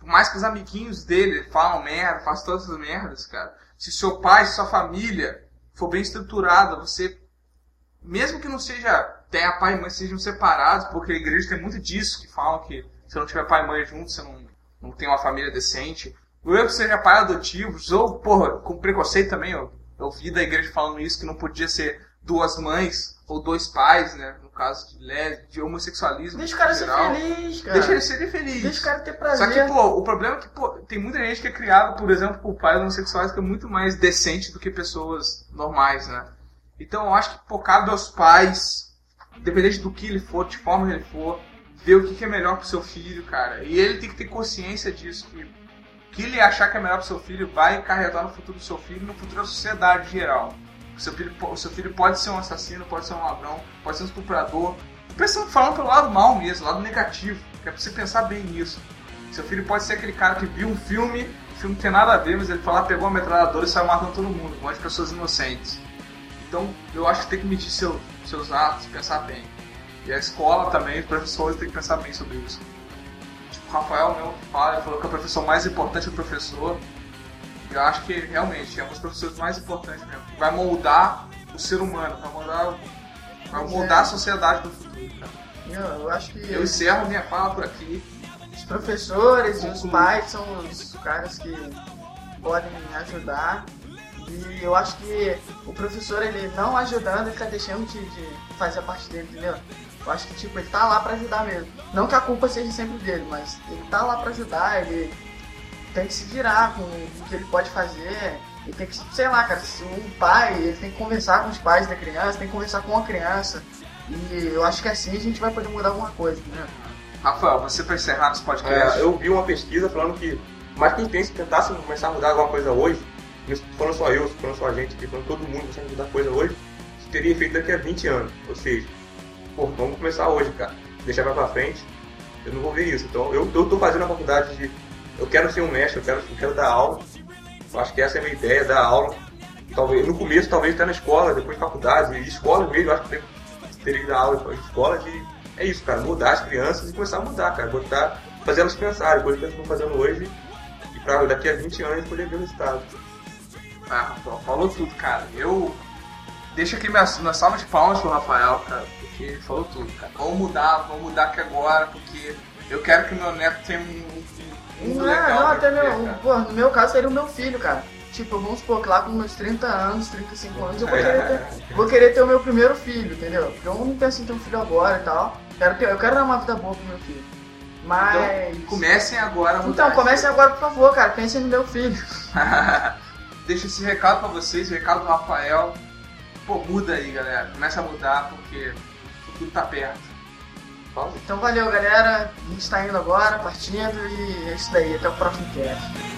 por mais que os amiguinhos dele falam merda, façam todas essas merdas, cara, se seu pai, se sua família for bem estruturada, você, mesmo que não tenha pai e mãe sejam separados, porque a igreja tem muito disso, que falam que se não tiver pai e mãe junto, você não tem uma família decente. Ou eu que seja pai adotivo, ou, porra, com preconceito também, eu ouvi da igreja falando isso, que não podia ser 2 mães ou 2 pais, né? No caso de lésbica, de homossexualismo. Deixa o cara ser geral. feliz, cara. Deixa ele ser feliz. Deixa o cara ter prazer. Só que, pô, o problema é que, pô, tem muita gente que é criada, por exemplo, por pais homossexuais que é muito mais decente do que pessoas normais, né? Então eu acho que, pô, cabe aos pais, independente do que ele for, de forma que ele for, ver o que é melhor pro seu filho, cara. E ele tem que ter consciência disso, que o que ele achar que é melhor pro seu filho vai encarregar no futuro do seu filho e no futuro da sociedade em geral. O seu filho pode ser um assassino, pode ser um ladrão, pode ser um estuprador. Falando pelo lado mal mesmo, lado negativo, que é pra você pensar bem nisso. Seu filho pode ser aquele cara que viu um filme, o filme não tem nada a ver, mas ele foi lá, pegou uma metralhadora e saiu matando todo mundo, com as pessoas inocentes. Então eu acho que tem que medir seus atos, pensar bem. E a escola também, os professores têm que pensar bem sobre isso. Tipo, o Rafael mesmo fala, ele falou que o professor mais importante é o professor. Eu acho que realmente é um dos professores mais importantes mesmo. Vai moldar o ser humano, vai moldar a sociedade do futuro, cara. Eu acho que eu encerro minha fala por aqui. Os professores e os pais são os caras que podem ajudar. E eu acho que o professor, ele não ajudando, ele tá deixando de fazer a parte dele, entendeu? Eu acho que, tipo, ele tá lá pra ajudar mesmo. Não que a culpa seja sempre dele, mas ele tá lá pra ajudar, ele tem que se virar com o que ele pode fazer. Ele tem que, sei lá, cara, se um pai, ele tem que conversar com os pais da criança, tem que conversar com a criança. E eu acho que assim a gente vai poder mudar alguma coisa, né? Rafael, você pra encerrar nesse podcast. Eu vi uma pesquisa falando que mais que a gente tentasse começar a mudar alguma coisa hoje, falando só eu, falando só a gente aqui, falando todo mundo começar a mudar coisa hoje, isso teria efeito daqui a 20 anos. Ou seja, pô, vamos começar hoje, cara. Deixar pra frente, eu não vou ver isso. Então eu tô fazendo a faculdade de... Eu quero ser um mestre, eu quero dar aula. Eu acho que essa é a minha ideia, dar aula. Talvez, no começo, talvez até na escola, depois faculdade, e escola mesmo, eu acho que teria que dar aula em escola de... É isso, cara, mudar as crianças e começar a mudar, cara. Fazer elas pensarem, coisas que elas estão fazendo hoje, e pra daqui a 20 anos poder ver o resultado. Rafael, falou tudo, cara. Eu deixo aqui minha salva de palmas pro Rafael, cara, porque ele falou tudo, cara. Vamos mudar aqui agora, porque eu quero que meu neto tenha um mundo legal. Não, até no meu caso seria o meu filho, cara. Tipo, vamos supor que lá com meus 30 anos, 35 anos, eu vou querer ter o meu primeiro filho, entendeu? Porque eu não penso em ter um filho agora e tal. Eu quero dar uma vida boa pro meu filho. Mas... Então, comecem agora a mudar. Então, comecem agora, por favor, cara. Pensem no meu filho. Deixa esse recado pra vocês, recado do Rafael. Pô, muda aí, galera. Começa a mudar, porque o futuro tá perto. Então valeu, galera. A gente tá indo agora, partindo, e é isso daí. Até o próximo cast.